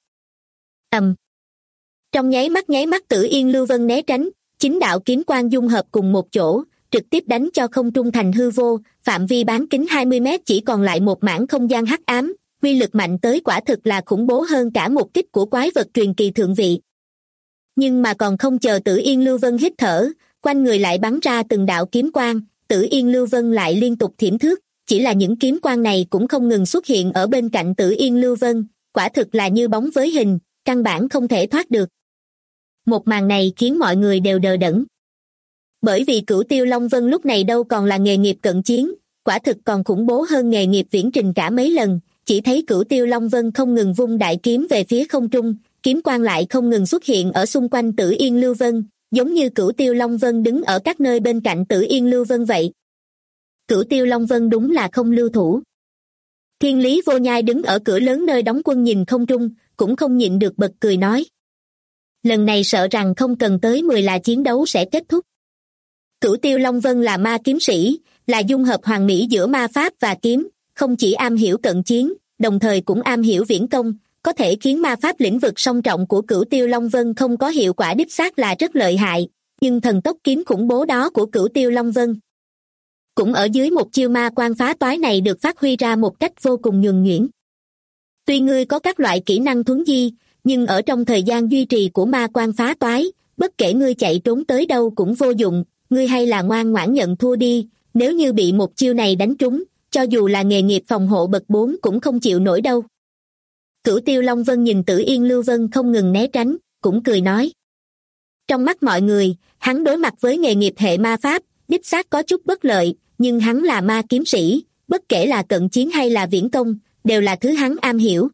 Trong nháy mắt Tử Yên Lưu Vân né tránh, 9 đạo kiếm quang dung hợp cùng một chỗ, trực tiếp đánh cho không trung thành hư vô, phạm vi bán kính 20 mét chỉ còn lại một mảng không gian hắc ám, uy lực mạnh tới quả thực là khủng bố hơn cả một kích của quái vật truyền kỳ thượng vị. Nhưng mà còn không chờ Tử Yên Lưu Vân hít thở, quanh người lại bắn ra từng đạo kiếm quang, Tử Yên Lưu Vân lại liên tục thiểm thước, chỉ là những kiếm quang này cũng không ngừng xuất hiện ở bên cạnh Tử Yên Lưu Vân, quả thực là như bóng với hình, căn bản không thể thoát được. Một màn này khiến mọi người đều đờ đẫn. Bởi vì Cửu Tiêu Long Vân lúc này đâu còn là nghề nghiệp cận chiến, quả thực còn khủng bố hơn nghề nghiệp viễn trình cả mấy lần, chỉ thấy Cửu Tiêu Long Vân không ngừng vung đại kiếm về phía không trung, kiếm quang lại không ngừng xuất hiện ở xung quanh Tử Yên Lưu Vân, giống như Cửu Tiêu Long Vân đứng ở các nơi bên cạnh Tử Yên Lưu Vân vậy. Cửu Tiêu Long Vân đúng là không lưu thủ. Thiên Lý Vô Nhai đứng ở cửa lớn nơi đóng quân nhìn không trung, cũng không nhịn được bật cười nói. Lần này sợ rằng không cần tới 10 là chiến đấu sẽ kết thúc. Cửu Tiêu Long Vân là ma kiếm sĩ, là dung hợp hoàn mỹ giữa ma pháp và kiếm, không chỉ am hiểu cận chiến, đồng thời cũng am hiểu viễn công, có thể khiến ma pháp lĩnh vực song trọng của Cửu Tiêu Long Vân không có hiệu quả đích xác là rất lợi hại, nhưng thần tốc kiếm khủng bố đó của Cửu Tiêu Long Vân cũng ở dưới một chiêu ma quan phá toái này được phát huy ra một cách vô cùng nhuần nhuyễn. Tuy ngươi có các loại kỹ năng thuấn di, nhưng ở trong thời gian duy trì của ma quan phá toái, bất kể ngươi chạy trốn tới đâu cũng vô dụng, ngươi hay là ngoan ngoãn nhận thua đi, nếu như bị một chiêu này đánh trúng, cho dù là nghề nghiệp phòng hộ bậc 4 cũng không chịu nổi đâu. Cửu Tiêu Long Vân nhìn Tử Yên Lưu Vân không ngừng né tránh, cũng cười nói. Trong mắt mọi người, hắn đối mặt với nghề nghiệp hệ ma pháp, đích xác có chút bất lợi, nhưng hắn là ma kiếm sĩ, bất kể là cận chiến hay là viễn công, đều là thứ hắn am hiểu.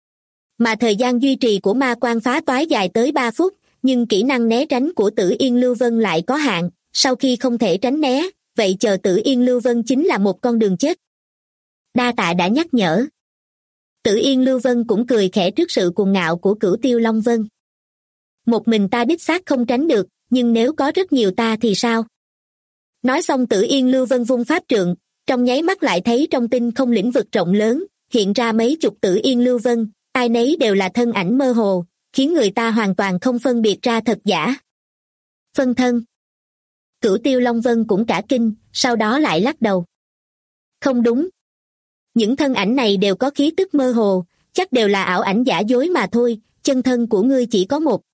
Mà thời gian duy trì của ma quan phá toái dài tới 3 phút, nhưng kỹ năng né tránh của Tử Yên Lưu Vân lại có hạn, sau khi không thể tránh né, vậy chờ Tử Yên Lưu Vân chính là một con đường chết. Đa tạ đã nhắc nhở. Tử Yên Lưu Vân cũng cười khẽ trước sự cuồng ngạo của Cửu Tiêu Long Vân. Một mình ta đích xác không tránh được, nhưng nếu có rất nhiều ta thì sao? Nói xong Tử Yên Lưu Vân vung pháp trượng, trong nháy mắt lại thấy trong tinh không lĩnh vực rộng lớn, hiện ra mấy chục Tử Yên Lưu Vân, ai nấy đều là thân ảnh mơ hồ, khiến người ta hoàn toàn không phân biệt ra thật giả. Phân thân. Cửu Tiêu Long Vân cũng cả kinh, sau đó lại lắc đầu. Không đúng. Những thân ảnh này đều có khí tức mơ hồ, chắc đều là ảo ảnh giả dối mà thôi, chân thân của ngươi chỉ có một.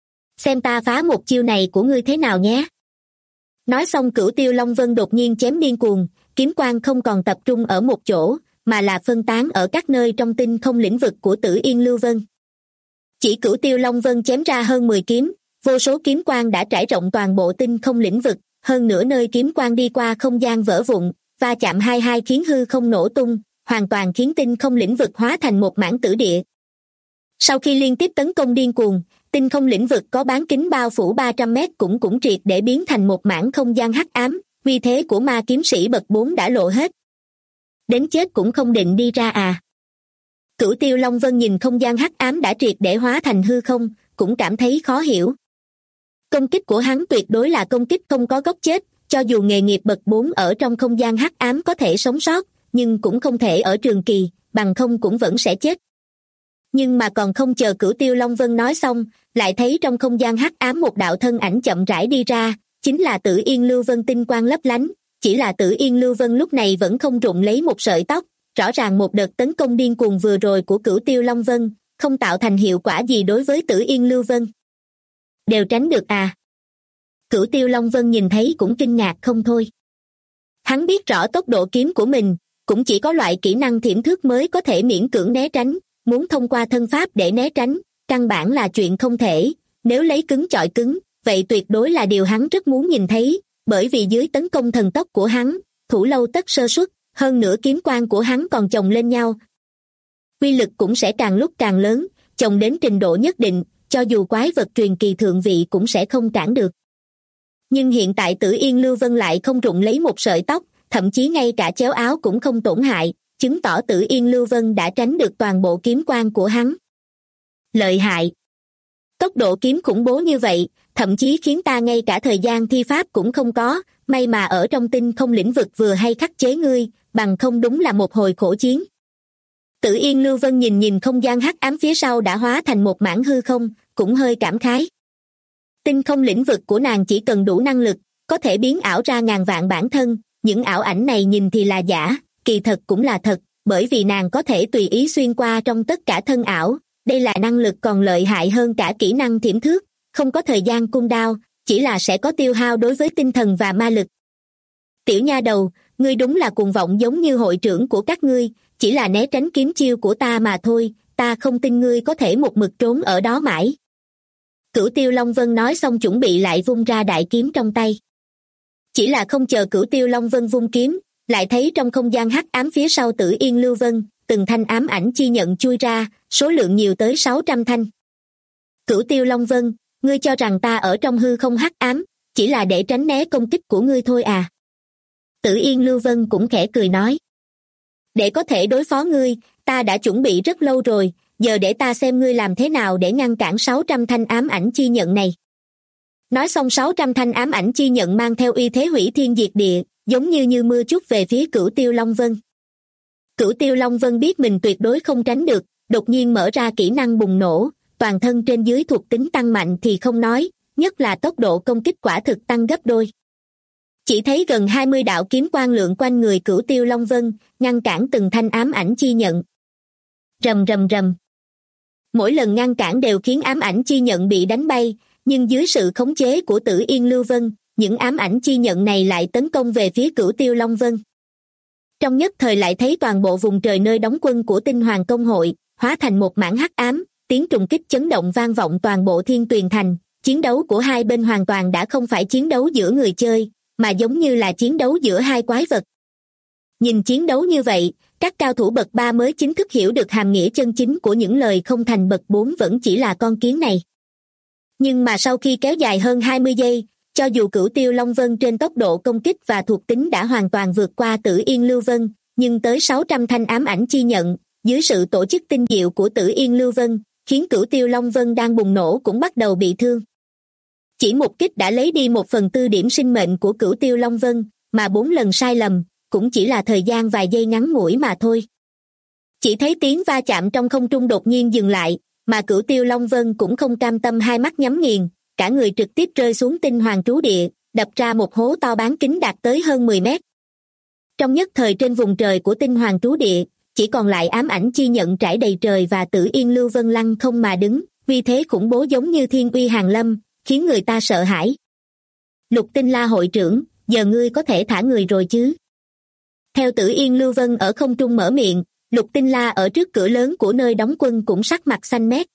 Xem ta phá một chiêu này của ngươi thế nào nhé. Nói xong Cửu Tiêu Long Vân đột nhiên chém điên cuồng, kiếm quang không còn tập trung ở một chỗ, mà là phân tán ở các nơi trong tinh không lĩnh vực của Tử Yên Lưu Vân. Chỉ Cửu Tiêu Long Vân chém ra hơn 10 kiếm, vô số kiếm quang đã trải rộng toàn bộ tinh không lĩnh vực, hơn nửa nơi kiếm quang đi qua không gian vỡ vụn, va chạm hai khiến hư không nổ tung, hoàn toàn khiến tinh không lĩnh vực hóa thành một mảng tử địa. Sau khi liên tiếp tấn công điên cuồng, tinh không lĩnh vực có bán kính bao phủ 300 mét cũng triệt để biến thành một mảng không gian hắc ám, uy thế của ma kiếm sĩ bậc 4 đã lộ hết. Đến chết cũng không định đi ra à? Cửu Tiêu Long Vân nhìn không gian hắc ám đã triệt để hóa thành hư không, cũng cảm thấy khó hiểu. Công kích của hắn tuyệt đối là công kích không có góc chết, cho dù nghề nghiệp bậc 4 ở trong không gian hắc ám có thể sống sót, nhưng cũng không thể ở trường kỳ, bằng không cũng vẫn sẽ chết. Nhưng mà còn không chờ Cửu Tiêu Long Vân nói xong, lại thấy trong không gian hắc ám một đạo thân ảnh chậm rãi đi ra, chính là Tử Yên Lưu Vân tinh quang lấp lánh, chỉ là Tử Yên Lưu Vân lúc này vẫn không rụng lấy một sợi tóc, rõ ràng một đợt tấn công điên cuồng vừa rồi của Cửu Tiêu Long Vân, không tạo thành hiệu quả gì đối với Tử Yên Lưu Vân. Đều tránh được à? Cửu Tiêu Long Vân nhìn thấy cũng kinh ngạc không thôi. Hắn biết rõ tốc độ kiếm của mình, cũng chỉ có loại kỹ năng thiểm thước mới có thể miễn cưỡng né tránh, muốn thông qua thân pháp để né tránh, căn bản là chuyện không thể, nếu lấy cứng chọi cứng, vậy tuyệt đối là điều hắn rất muốn nhìn thấy, bởi vì dưới tấn công thần tốc của hắn, thủ lâu tất sơ suất, hơn nữa kiếm quang của hắn còn chồng lên nhau. Uy lực cũng sẽ càng lúc càng lớn, chồng đến trình độ nhất định, cho dù quái vật truyền kỳ thượng vị cũng sẽ không cản được. Nhưng hiện tại Tử Yên Lưu Vân lại không rụng lấy một sợi tóc, thậm chí ngay cả chéo áo cũng không tổn hại, chứng tỏ Tử Yên Lưu Vân đã tránh được toàn bộ kiếm quang của hắn. Lợi hại! Tốc độ kiếm khủng bố như vậy, thậm chí khiến ta ngay cả thời gian thi pháp cũng không có, may mà ở trong tinh không lĩnh vực vừa hay khắc chế ngươi, bằng không đúng là một hồi khổ chiến. Tử Yên Lưu Vân nhìn nhìn không gian hắc ám phía sau đã hóa thành một mảng hư không, cũng hơi cảm khái. Tinh không lĩnh vực của nàng chỉ cần đủ năng lực, có thể biến ảo ra ngàn vạn bản thân, những ảo ảnh này nhìn thì là giả, kỳ thật cũng là thật, bởi vì nàng có thể tùy ý xuyên qua trong tất cả thân ảo, đây là năng lực còn lợi hại hơn cả kỹ năng thiểm thước, không có thời gian cung đao, chỉ là sẽ có tiêu hao đối với tinh thần và ma lực. Tiểu nha đầu, ngươi đúng là cuồng vọng giống như hội trưởng của các ngươi, chỉ là né tránh kiếm chiêu của ta mà thôi, ta không tin ngươi có thể một mực trốn ở đó mãi. Cửu Tiêu Long Vân nói xong chuẩn bị lại vung ra đại kiếm trong tay. Chỉ là không chờ Cửu Tiêu Long Vân vung kiếm, lại thấy trong không gian hắc ám phía sau Tử Yên Lưu Vân, từng thanh ám ảnh chi nhận chui ra, số lượng nhiều tới 600 thanh. Cửu Tiêu Long Vân, ngươi cho rằng ta ở trong hư không hắc ám, chỉ là để tránh né công kích của ngươi thôi à? Tử Yên Lưu Vân cũng khẽ cười nói. Để có thể đối phó ngươi, ta đã chuẩn bị rất lâu rồi, giờ để ta xem ngươi làm thế nào để ngăn cản 600 thanh ám ảnh chi nhận này. Nói xong 600 thanh ám ảnh chi nhận mang theo uy thế hủy thiên diệt địa, giống như mưa chút về phía Cửu Tiêu Long Vân. Cửu Tiêu Long Vân biết mình tuyệt đối không tránh được, đột nhiên mở ra kỹ năng bùng nổ, toàn thân trên dưới thuộc tính tăng mạnh thì không nói, nhất là tốc độ công kích quả thực tăng gấp đôi. Chỉ thấy gần 20 đạo kiếm quang lượn quanh người Cửu Tiêu Long Vân, ngăn cản từng thanh ám ảnh chi nhận. Rầm rầm rầm. Mỗi lần ngăn cản đều khiến ám ảnh chi nhận bị đánh bay, nhưng dưới sự khống chế của Tử Yên Lưu Vân, những ám ảnh chi nhận này lại tấn công về phía Cửu Tiêu Long Vân. Trong nhất thời lại thấy toàn bộ vùng trời nơi đóng quân của Tinh Hoàng Công hội, hóa thành một mảng hắc ám, tiếng trùng kích chấn động vang vọng toàn bộ Thiên Tuyền Thành, chiến đấu của hai bên hoàn toàn đã không phải chiến đấu giữa người chơi, mà giống như là chiến đấu giữa hai quái vật. Nhìn chiến đấu như vậy, các cao thủ bậc 3 mới chính thức hiểu được hàm nghĩa chân chính của những lời không thành bậc 4 vẫn chỉ là con kiến này. Nhưng mà sau khi kéo dài hơn 20 giây, cho dù Cửu Tiêu Long Vân trên tốc độ công kích và thuộc tính đã hoàn toàn vượt qua Tử Yên Lưu Vân, nhưng tới 600 thanh ám ảnh chi nhận, dưới sự tổ chức tinh diệu của Tử Yên Lưu Vân, khiến Cửu Tiêu Long Vân đang bùng nổ cũng bắt đầu bị thương. Chỉ một kích đã lấy đi 1/4 điểm sinh mệnh của Cửu Tiêu Long Vân, mà 4 lần sai lầm, cũng chỉ là thời gian vài giây ngắn ngủi mà thôi. Chỉ thấy tiếng va chạm trong không trung đột nhiên dừng lại, mà Cửu Tiêu Long Vân cũng không cam tâm hai mắt nhắm nghiền, cả người trực tiếp rơi xuống Tinh Hoàng trú địa, đập ra một hố to bán kính đạt tới hơn 10 mét. Trong nhất thời trên vùng trời của Tinh Hoàng trú địa, chỉ còn lại ám ảnh chi nhận trải đầy trời và Tử Yên Lưu Vân lăng không mà đứng, vì thế khủng bố giống như thiên uy hàng lâm, khiến người ta sợ hãi. Lục Tinh La hội trưởng, giờ ngươi có thể thả người rồi chứ? Theo Tử Yên Lưu Vân ở không trung mở miệng, Lục Tinh La ở trước cửa lớn của nơi đóng quân cũng sắc mặt xanh mét.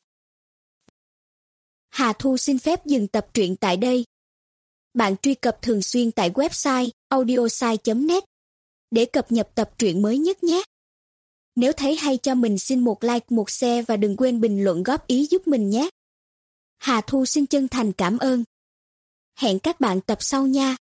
Hà Thu xin phép dừng tập truyện tại đây. Bạn truy cập thường xuyên tại website audiosai.net để cập nhật tập truyện mới nhất nhé. Nếu thấy hay cho mình xin một like, một share và đừng quên bình luận góp ý giúp mình nhé. Hà Thu xin chân thành cảm ơn. Hẹn các bạn tập sau nha.